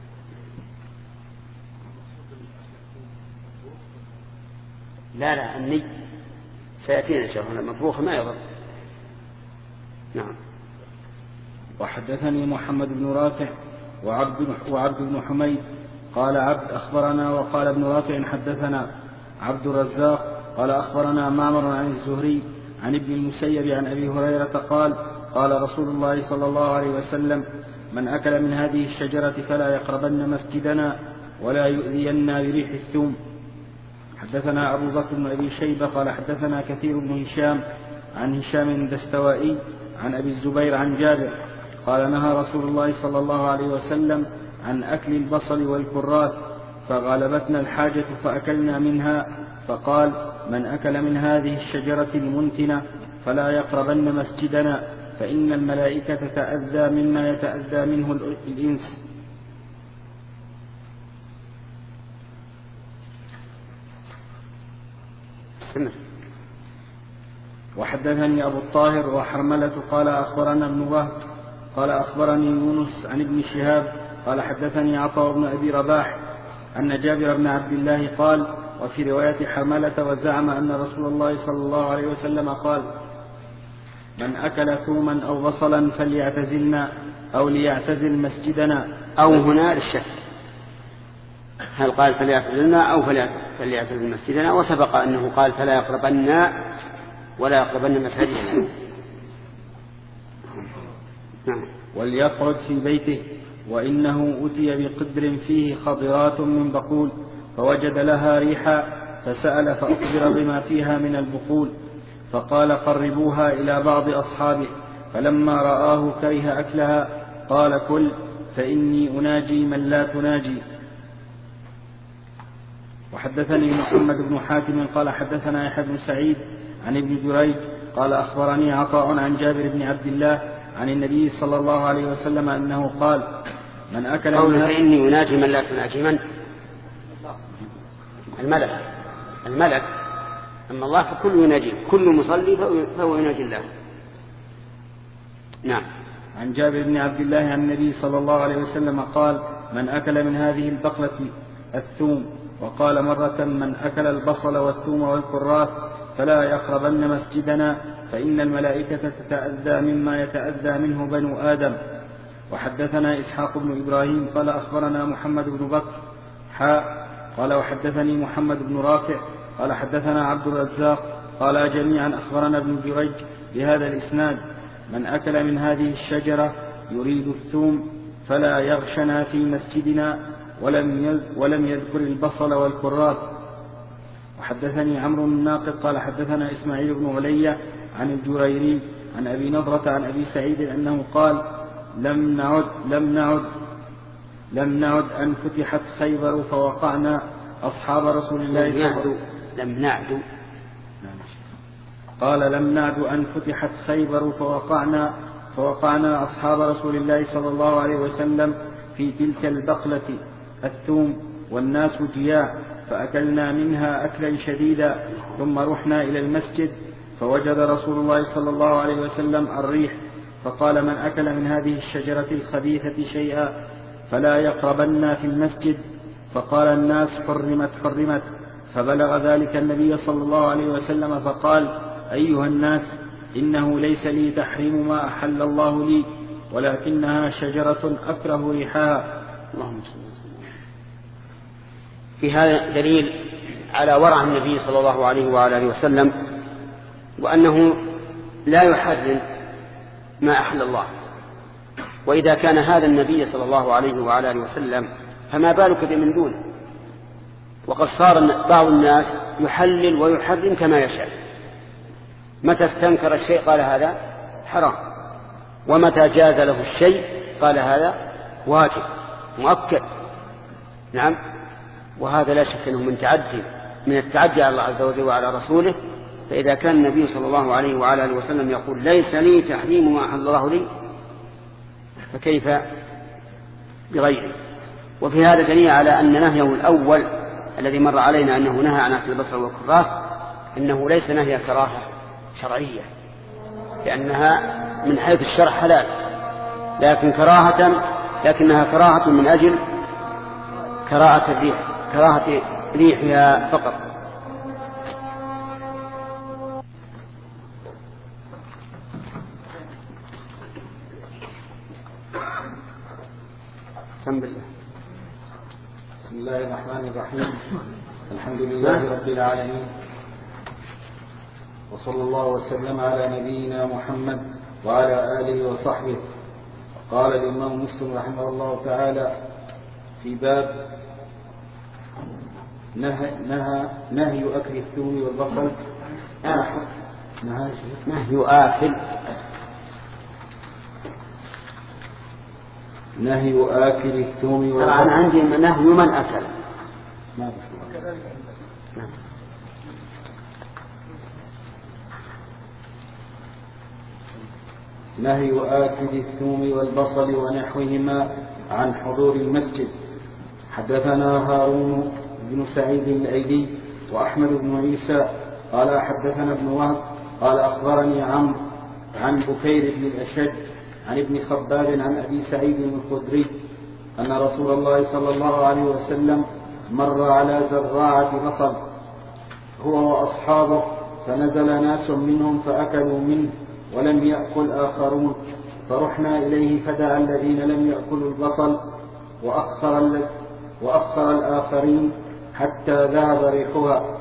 لا الني سيأتينا إن شاء الله، المطبوخ ما يضر. نعم. وحدثني محمد بن رافع وعبد بن حميد قال عبد أخبرنا، وقال ابن رافع حدثنا عبد الرزاق قال أخبرنا معمر عن الزهري عن ابن المسيب عن أبي هريرة قال قال رسول الله صلى الله عليه وسلم من أكل من هذه الشجرة فلا يقربن مسجدنا ولا يؤذينا بريح الثوم. حدثنا أبو بكر بن أبي شيبة قال حدثنا كثير بن هشام عن هشام الدستوائي عن أبي الزبير عن جابر قال نهى رسول الله صلى الله عليه وسلم عن أكل البصل والكراث فغلبتنا الحاجة فأكلنا منها، فقال من أكل من هذه الشجرة المنتنة فلا يقربن مسجدنا فإن الملائكة تتأذى مما يتأذى منه الإنس. وحدثني أبو الطاهر وحرملة قال أخبرنا ابن وهب قال أخبرني يونس عن ابن شهاب قال حدثني عطاء بن أبي رباح أن جابر بن عبد الله قال وفي رواية حرملة وزعم أن رسول الله صلى الله عليه وسلم قال من أكل ثوما أو بصلا فليعتزلنا أو ليعتزل مسجدنا. أو هنا للشك، هل قال فليعتزلنا أو فليعتزل مسجدنا؟ وسبق أنه قال فلا يقربن ولا يقربن مساجدنا. وليقعد في بيته، وإنه أتي بقدر فيه خضرات من بقول فوجد لها ريحا فسأل فأخبر بما فيها من البقول فقال قربوها إلى بعض أصحابه، فلما رآه كره أكلها قال كل فإني أناجي من لا تناجي. وحدثني محمد بن حاتم قال حدثنا يحيى بن سعيد عن ابن جريج قال أخبرني عطاء عن جابر بن عبد الله عن النبي صلى الله عليه وسلم أنه قال من أكل قول فإني أناجي من لا تناجي من؟ الملك. أما الله فكل يناجي، كل مصلي فهو يناجي الله. نعم. عن جابر بن عبد الله عن النبي صلى الله عليه وسلم قال من أكل من هذه البقلة الثوم، وقال مرة من أكل البصل والثوم والكراث فلا يقربن مسجدنا فإن الملائكة تتأذى مما يتأذى منه بنو آدم. وحدثنا إسحاق بن إبراهيم قال أخبرنا محمد بن بكر قال وحدثني محمد بن رافع قال حدثنا عبد الرزاق قال جميعا أخبرنا ابن جريج بهذا الإسناد من أكل من هذه الشجرة يريد الثوم فلا يغشنا في مسجدنا ولم يذكر البصل والكراث. وحدثني عمرو الناقد قال حدثنا إسماعيل بن علي عن الجريري عن أبي نضرة عن أبي سعيد أنه قال لم نعد أن فتحت خيبر فوقعنا أصحاب رسول الله صلى الله عليه وسلم. قال لم نعد أن فتحت خيبر فوقعنا أصحاب رسول الله صلى الله عليه وسلم في تلك البقلة الثوم والناس جياع، فأكلنا منها أكلا شديدا ثم رحنا إلى المسجد فوجد رسول الله صلى الله عليه وسلم الريح فقال من أكل من هذه الشجرة الخبيثة شيئا فلا يقربن في المسجد، فقال الناس حرمت فبلغ ذلك النبي صلى الله عليه وسلم فقال أيها الناس إنه ليس لي تحريم ما أحل الله لي ولكنها شجرة أكره ريحها. اللهم صل وسلم. في هذا دليل على ورع النبي صلى الله عليه وآله وسلم، وأنه لا يحرم ما أحل الله. وإذا كان هذا النبي صلى الله عليه وآله وسلم فما بالك بمن دونه؟ وقد صار بعض الناس يحلل ويحرم كما يشاء، متى استنكر الشيء قال هذا حرام، ومتى جاز له الشيء قال هذا واجب مؤكد. نعم. وهذا لا شك أنه من التعدي على الله عز وجل وعلى رسوله. فإذا كان النبي صلى الله عليه وعلى آله وسلم يقول ليس لي تحريم ما أحل الله لي فكيف بغيره؟ وفي هذا دليل على أن نهيه الأول الذي مر علينا أنه نهى عن أكل البصل والكراث أنه ليس نهي كراهة شرعية، لأنها من حيث الشرع حلال، لكنها كراهة من أجل كراهة ريحها فقط. بسم الله الرحمن الرحيم. الحمد لله رب العالمين، وصلى الله وسلم على نبينا محمد وعلى آله وصحبه. قال الإمام مسلم رحمه الله تعالى في باب نهي أكل الثوم والبصل. نهي آكل الثوم والبصل. أنا عندي نهي من أكل. نهي آكل الثوم والبصل ونحوهما عن حضور المسجد. حدثنا هارون بن سعيد الأيلي وأحمد بن عيسى قال حدثنا ابن وهب قال أخبرني عمرو عن بكير بن الأشج عن ابن خباب عن أبي سعيد الخدري أن رسول الله صلى الله عليه وسلم مر على زراعة بصل هو وأصحابه، فنزل ناس منهم فأكلوا منه ولم يأكل آخرون، فرحنا إليه فدعا الذين لم يأكلوا البصل وأخر الآخرين حتى ذهب ريحها.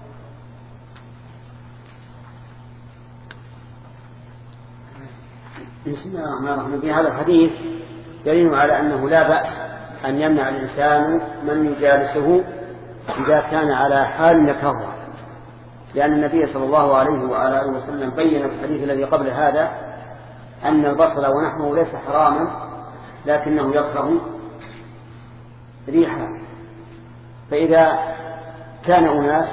بسم الله الرحمن الرحيم. في هذا الحديث دليل على أنه لا بأس أن يمنع الإنسان من يجالسه إذا كان على حال يكرهها، لأن النبي صلى الله عليه وعلى آله وسلم بين في الحديث الذي قبل هذا أن البصل ونحوه ليس حراما لكنه يكره ريحها. فإذا كان أناس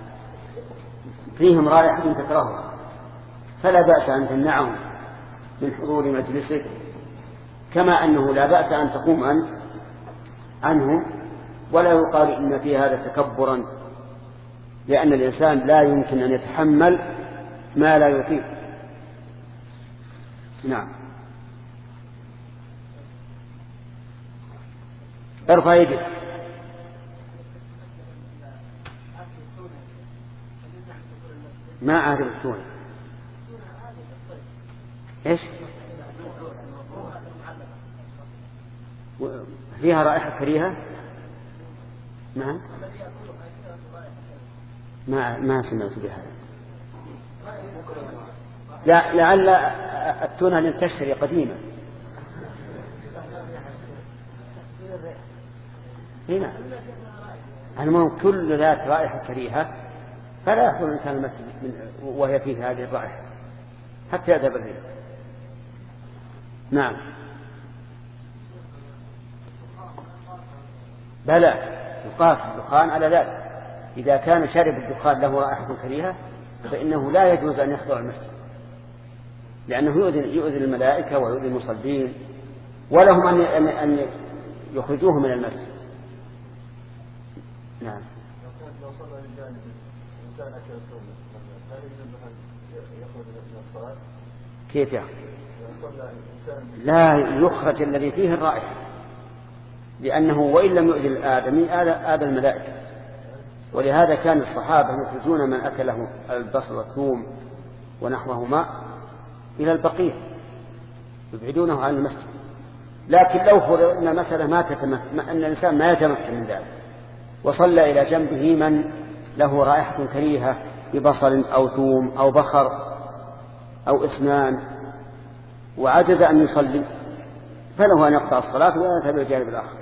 فيهم رائحة تكرهها فلا بأس أن تمنعهم من حضور مجلسك، كما أنه لا بأس أن تقوم أنت عنه، ولا يقال إن في هذا تكبرا، لأن الإنسان لا يمكن أن يتحمل ما لا يطيق. نعم. ارفع يدك. ما أعرف التونة. إيش؟ فيها رائحة كريهة؟ نعم. ما سمعت بهذا. لا، لعل التونة لم تشتري قديمة. هنا المهم كل ذات رائحة كريهة فلا يحضر الإنسان المسجد وهي فيه هذه الرائحة حتى يذهب الريح. نعم. بلى يقاس الدخان على ذلك. إذا كان شرب الدخان له رائحة كريهة فإنه لا يجوز أن يحضر المسجد، لأنه يؤذي الملائكة ويؤذي المصلين، ولهم أن يخرجوه من المسجد. نعم. لو صلى الإنسان أكل الثوم هل يجوز أن يخرج من الصلاة؟ كيف يعني؟ لا يخرج الذي فيه الرائحة، لأنه وإن لم يؤذي الآدمي آذى الملائكة، ولهذا كان الصحابة يخرجون من أكله البصل والثوم ونحوهما إلى البقيع يبعدونه عن المسجد. لكن لو فرض أن مسألة أن الإنسان ما يتمكن من ذلك وصلى إلى جنبه من له رائحة كريهة ببصل أو ثوم أو بخر أو إسنان وعجز أن يصلي فله أن يقطع الصلاة ويذهب إلى الجانب الآخر.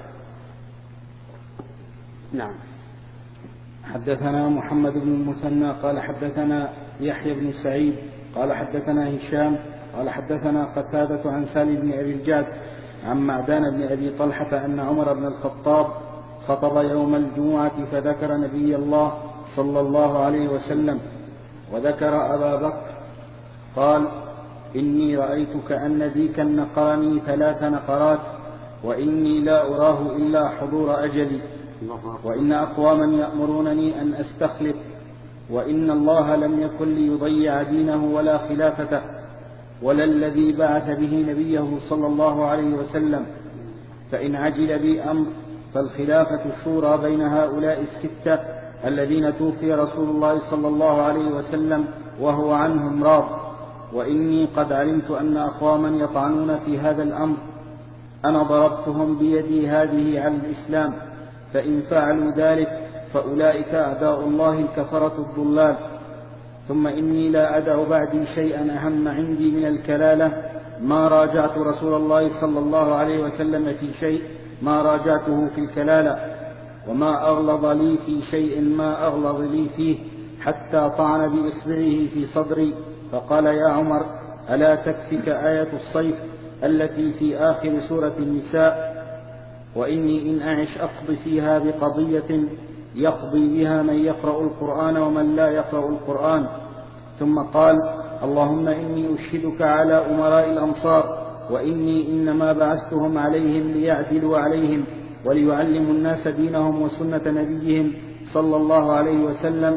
نعم. حدثنا محمد بن المثنى قال حدثنا يحيى بن سعيد قال حدثنا هشام قال حدثنا قتادة عن سالم بن أبي الجعد عن معدان بن أبي طلحة أن عمر بن الخطاب خطب يوم الجمعة فذكر نبي الله صلى الله عليه وسلم وذكر أبا بكر قال إني رأيت كأن ديكا نقرني 3 نقرات وإني لا أراه إلا حضور أجلي، وإن أقواما يأمرونني أن أستخلف، وإن الله لم يكن ليضيع دينه ولا خلافته ولا الذي بعث به نبيه صلى الله عليه وسلم، فإن عجل بي أمر فالخلافة الشورى بين هؤلاء 6 الذين توفي رسول الله صلى الله عليه وسلم وهو عنهم راض، وإني قد علمت أن أقواما يطعنون في هذا الأمر أنا ضربتهم بيدي هذه على الإسلام، فإن فعلوا ذلك فأولئك أعداء الله الكفرة الضلال. ثم إني لا أدع بعدي شيئا أهم عندي من الكلالة ما راجعت رسول الله صلى الله عليه وسلم في شيء ما راجعته في الكلالة، وما أغلظ لي في شيء ما أغلظ لي فيه، حتى طعن بإصبعه في صدري فقال يا عمر ألا تكفك آية الصيف التي في آخر سورة النساء، وإني إن أعش أقضي فيها بقضية يقضي بها من يقرأ القرآن ومن لا يقرأ القرآن. ثم قال اللهم إني أشهدك على أمراء الأمصار، وإني إنما بعثتهم عليهم ليعدلوا عليهم وليعلموا الناس دينهم وسنة نبيهم صلى الله عليه وسلم،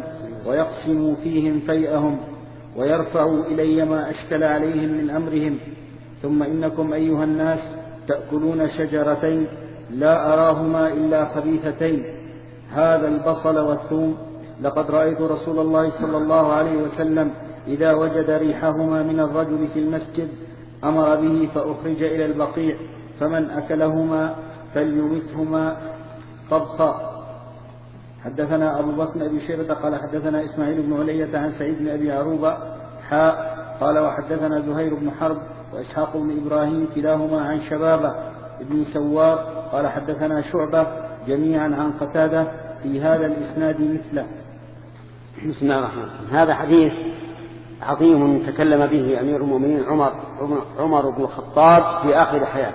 ويقسموا فيهم فيئهم ويرفعوا إلي ما أشكل عليهم من أمرهم. ثم إنكم أيها الناس تأكلون شجرتين لا أراهما إلا خبيثتين، هذا البصل والثوم. لقد رأيت رسول الله صلى الله عليه وسلم إذا وجد ريحهما من الرجل في المسجد أمر به فأخرج إلى البقيع، فمن أكلهما فليمثهما طبخا. حدثنا أبو بكر بن أبي شيبة قال حدثنا إسماعيل بن علية عن سعيد بن أبي عروبة قال وحدثنا زهير بن حرب وإسحاق بن إبراهيم كلاهما عن شبابة بن سوار قال حدثنا شعبة جميعا عن قتادة في هذا الإسناد مثله. بسم الله الرحمن الرحيم. هذا حديث عظيم تكلم به أمير المؤمنين عمر بن الخطاب في آخر حياته.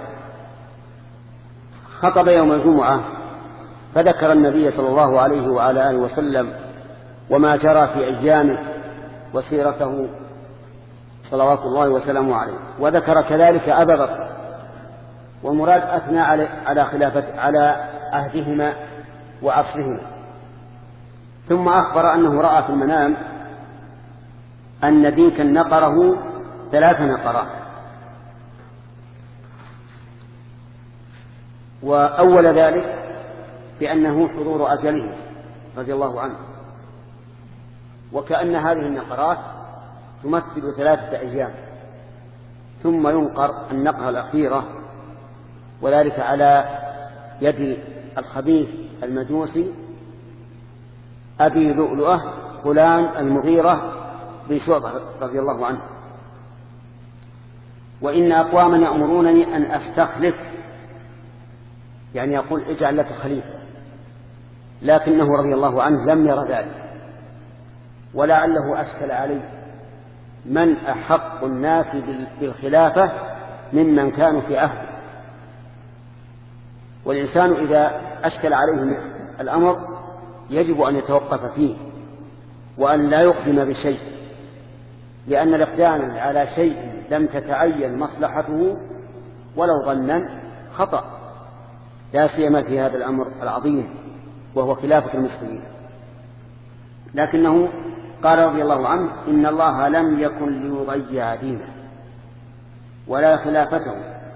خطب يوم الجمعة فذكر النبي صلى الله عليه وعلى آله وسلم وما جرى في أيامه وسيرته صلوات الله وسلامه عليه، وذكر كذلك أبا بكر، والمراد أثنى على عهدهما وعصرهما. ثم أخبر أنه رأى في المنام أن ديكا نقره 3 نقرات، وأول ذلك بأنه حضور أجله رضي الله عنه، وكأن هذه النقرات تمثل 3 أيام، ثم ينقر النقرة الأخيرة، وذلك على يد الخبيث المجوسي أبي لؤلؤة فلان المغيرة بن شعبة رضي الله عنه. وإن أقواما يأمرونني أن أستخلف، يعني يقول اجعل لك خليفة، لكنه رضي الله عنه لم ير ذلك، ولعله أشكل عليه من أحق الناس بالخلافة ممن كانوا في عهده. والإنسان إذا أشكل عليه الأمر يجب أن يتوقف فيه وأن لا يقدم بشيء، لأن الإقدام على شيء لم تتعين مصلحته ولو ظنا خطأ، لا سيما في هذا الأمر العظيم وهو خلافة المسلمين. لكنه قال رضي الله عنه إن الله لم يكن ليضيع دينه ولا خلافته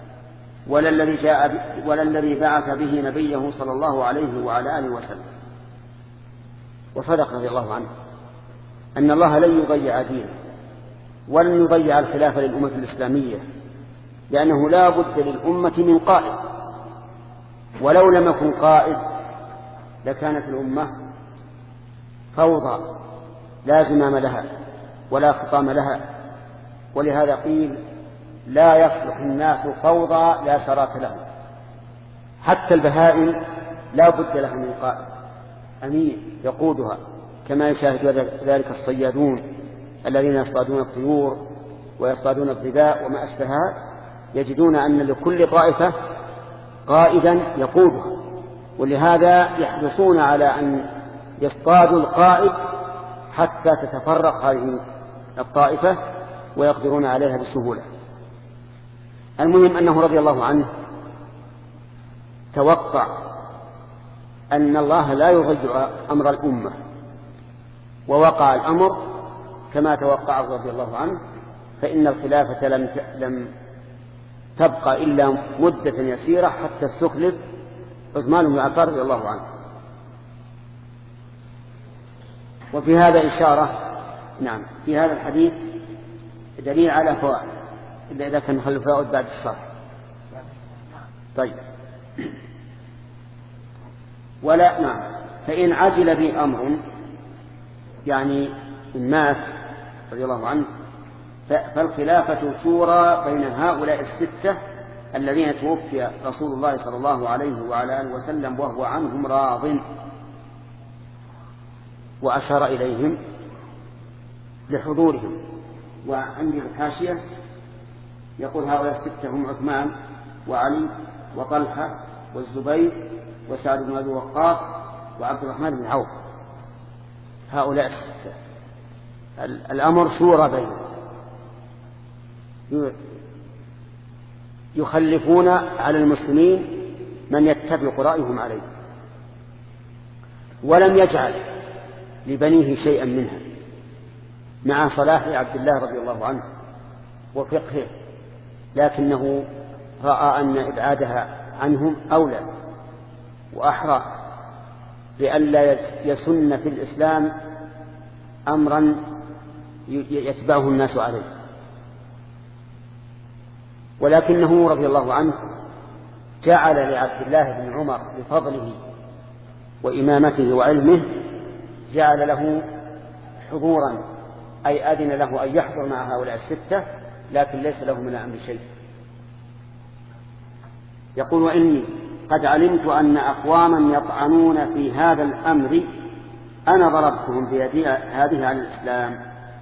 ولا الذي بعث به نبيه صلى الله عليه وعلى آله وسلم. وصدق رضي الله عنه أن الله لن يضيع دينه ولن يضيع الخلافة للأمة الإسلامية، لأنه لا بد للأمة من قائد، ولو لم يكن قائد لكانت الأمة فوضى لا زمام لها ولا خطام لها. ولهذا قيل لا يصلح الناس فوضى لا شراك لهم، حتى البهائم لا بد لها من قائد أمير يقودها، كما يشاهد ذلك الصيادون الذين يصطادون الطيور ويصطادون الظباء وما أشبهها، يجدون أن لكل طائفة قائدا يقودها، ولهذا يحرصون على أن يصطادوا القائد حتى تتفرق هذه الطائفة ويقدرون عليها بسهولة. المهم أنه رضي الله عنه توقع أن الله لا يضيع أمر الأمة، ووقع الأمر كما توقع رضي الله عنه، فإن الخلافة لم تبقى إلا مدة يسيرة حتى استخلف عثمان بن عفان رضي الله عنه. وفي هذا إشارة، نعم، في هذا الحديث دليل على فوائد، إلا إذا كان نخلي فوائد بعد الشرح. طيب، ولا نعم، فإن عجل به أمر، يعني إن مات رضي الله عنه، فالخلافة شورى بين هؤلاء 6 الذين توفي رسول الله صلى الله عليه وعلى آله وسلم وهو عنهم راض. وأشار إليهم لحضورهم. وعندي الحاشية يقول هؤلاء 6 هم عثمان وعلي وطلحة والزبير وسعد بن أبي وقاص وعبد الرحمن بن عوف. هؤلاء 6 الأمر شورى بينهم، يخلفون على المسلمين من يتفق رأيهم عليه. ولم يجعل لبنيه شيئا منها مع صلاح عبد الله رضي الله عنه وفقهه، لكنه رأى أن إبعادها عنهم أولى وأحرى لئلا يسن في الإسلام أمرا يتبعه الناس عليه. ولكنه رضي الله عنه جعل لعبد الله بن عمر بفضله وإمامته وعلمه جعل له حضورا، أي أذن له أن يحضر مع هؤلاء الستة، لكن ليس له من الأمر شيء. يقول: وإني قد علمت أن أقواما يطعنون في هذا الأمر أنا ضربتهم بيدي هذه على الإسلام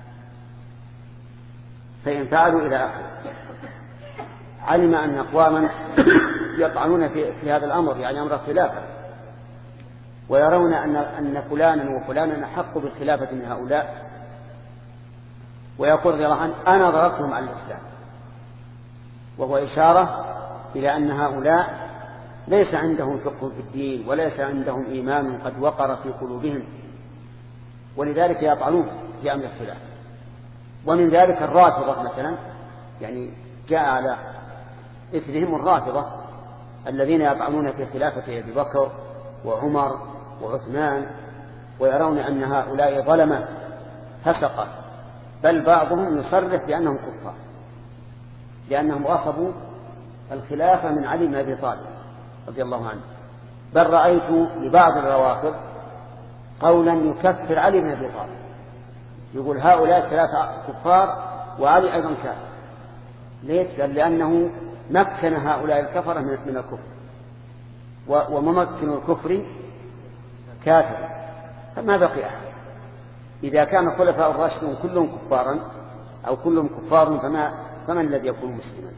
فإن فعلوا إلى آخره. علم أن أقواما يطعنون في هذا الأمر، يعني أمر الخلافة، ويرون أن فلانا وفلانا أحق بالخلافة من هؤلاء، ويقول رضي الله عنه: أنا ضربتهم على الإسلام، وهو إشارة إلى أن هؤلاء ليس عندهم فقه في الدين وليس عندهم إيمان قد وقر في قلوبهم، ولذلك يطعنون في أمر الخلافة. ومن ذلك الرافضة مثلا، يعني جاء على إثرهم الرافضة الذين يطعنون في خلافة أبي بكر وعمر وعثمان، ويرون أن هؤلاء ظلمة فسقة، بل بعضهم يصرح بأنهم كفار لأنهم غصبوا الخلافة من علي بن أبي طالب رضي الله عنه. بل رأيت لبعض الروافض قولا يكفر علي بن أبي طالب، يقول هؤلاء ثلاثة كفار وعلي أيضا كافر. ليش؟ قال: لأنه مكن هؤلاء الكفرة من الكفر، وممكن الكفر كافر، فما بقي أحد. إذا كان الخلفاء الراشدون كلهم كفارا أو كلهم كفار فمن الذي يكون مسلما؟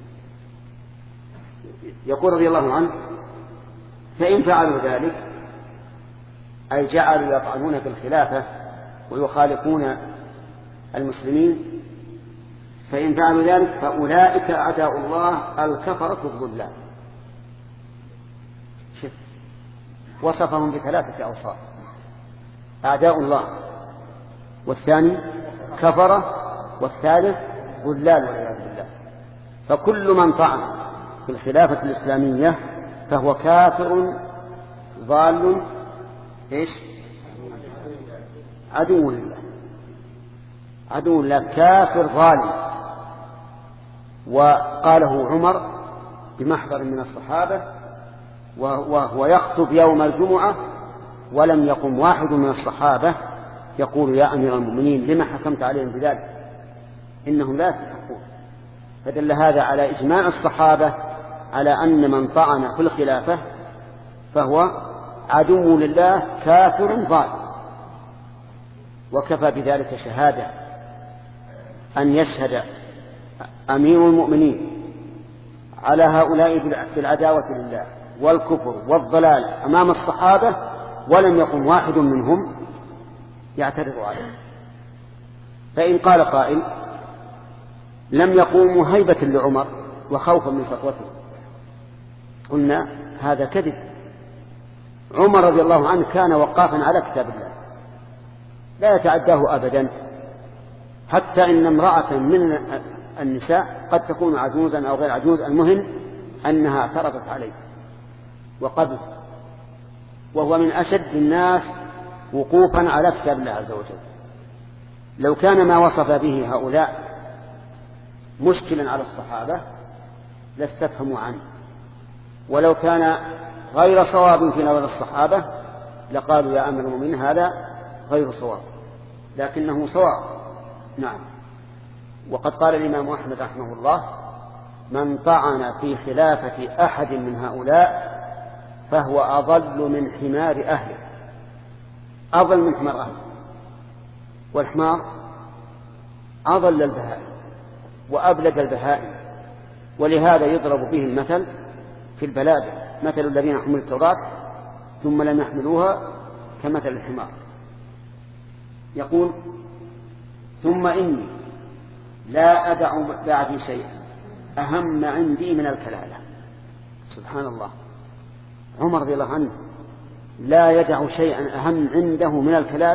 يقول رضي الله عنه: فإن فعلوا ذلك، أي جعلوا يطعنون في الخلافة ويخالفون المسلمين، فإن فعلوا ذلك فأولئك أعداء الله الكفرة الضلال. شف وصفهم بثلاثة أوصاف: أعداء الله، والثاني كفرة، والثالث ضلال والعياذ بالله. فكل من طعن في الخلافة الإسلامية فهو كافر ضال، إيش؟ عدو لله، عدو لله، كافر ظالم. وقاله عمر بمحضر من الصحابة وهو يخطب يوم الجمعة، ولم يقم واحد من الصحابة يقول: يا أمير المؤمنين لما حكمت عليهم بذلك؟ إنهم لا يستحقون. فدل هذا على إجماع الصحابة على أن من طعن في الخلافة فهو عدو لله كافر ظالم. وكفى بذلك شهادة أن يشهد أمير المؤمنين على هؤلاء بالعداوة لله والكفر والضلال أمام الصحابة ولم يقم واحد منهم يعترض عليه. فإن قال قائل: لم يقوموا هيبة لعمر وخوفا من سطوته، قلنا هذا كذب. عمر رضي الله عنه كان وقافا على كتاب الله لا يتعداه أبدا، حتى إن امرأة من النساء قد تكون عجوزا أو غير عجوز، المهم أنها اعترضت عليه وقبل، وهو من أشد الناس وقوفا على كتاب الله عز وجل. لو كان ما وصف به هؤلاء مشكلا على الصحابة لاستفهموا عنه، ولو كان غير صواب في نظر الصحابة لقالوا: يا أمير المؤمنين هذا غير صواب، لكنه صواب. نعم. وقد قال الإمام أحمد رحمه الله: من طعن في خلافة أحد من هؤلاء فهو أضل من حمار أهله. أضل من حمار أهله، والحمار أضل البهائم وأبلد البهائم، ولهذا يضرب به المثل في البلاد: مثل الذين حملوا التوراة ثم لم يحملوها كمثل الحمار. يقول: ثم إني لا أدع بعدي شيئا أهم عندي من الكلالة. سبحان الله، عمر رضي الله عنه لا يدع شيئا أهم عنده من الكلالة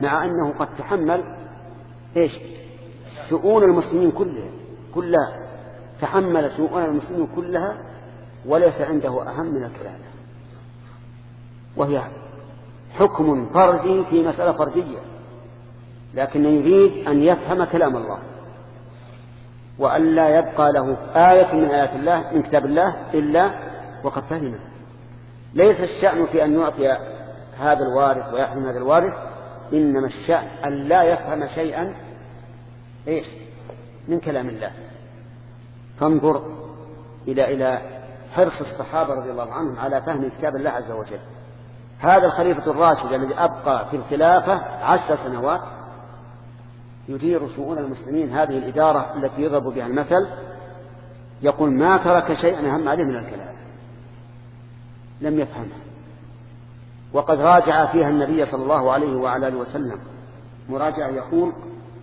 مع أنه قد تحمل إيش؟ شؤون المسلمين كلها تحمل شؤون المسلمين كلها، وليس عنده أهم من الكلالة، وهي حكم فردي في مسألة فردية، لكن يريد أن يفهم كلام الله وأن لا يبقى له آية من آيات الله من كتاب الله إلا وقد فهمه. ليس الشأن في أن يعطي هذا الوارث ويحرم هذا الوارث، إنما الشأن أن لا يفهم شيئا إيش من كلام الله. فانظر إلى حرص الصحابة رضي الله عنهم على فهم كتاب الله عز وجل. هذا الخليفة الراشد الذي أبقى في الخلافة 10 سنوات يدير شؤون المسلمين، هذه الإدارة التي يضرب بها المثل، يقول ما ترك شيئا أهم عليه من الكلام، لم يفهمه. وقد راجع فيها النبي صلى الله عليه وعلى آله وسلم مراجعة يقول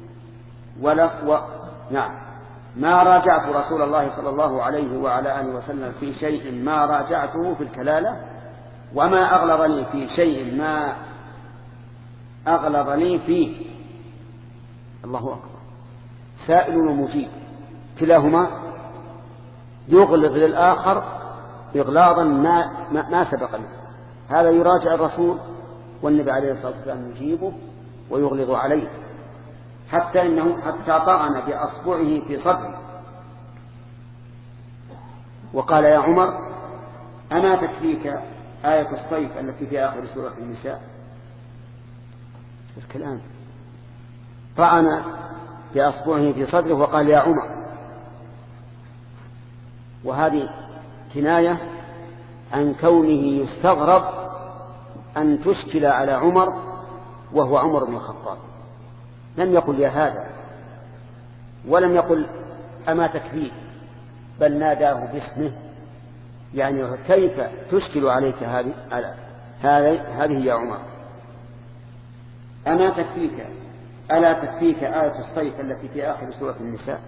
نعم ما راجعت رسول الله صلى الله عليه وعلى آله وسلم في شيء ما راجعته في الكلالة، وما أغلظني في شيء ما أغلظني فيه. الله أكبر. سائل ومجيب كلاهما يغلظ للآخر إغلاظا ما سبق له. هذا يراجع الرسول والنبي عليه الصلاة والسلام يجيبه ويغلظ عليه، حتى طعن بأصبعه في صدره وقال يا عمر أما تكفيك آية الصيف التي في آخر سورة النساء؟ الكلام طعن بأصبعه في صدره وقال يا عمر. وهذه كناية عن كونه يستغرب أن تشكل على عمر وهو عمر بن الخطاب. لم يقل يا هذا، ولم يقل أما تكفيه، بل ناداه باسمه، يعني كيف تشكل عليك هذه يا عمر؟ أما تكفيك ألا تكفيك آية الصيف التي في آخر سورة النساء؟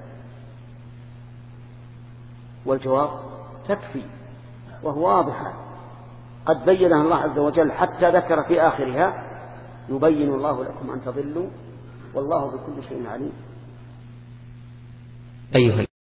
والجواب تكفي، وهو واضح قد بينها الله عز وجل، حتى ذكر في آخرها يبين الله لكم أن تضلوا والله بكل شيء عليم.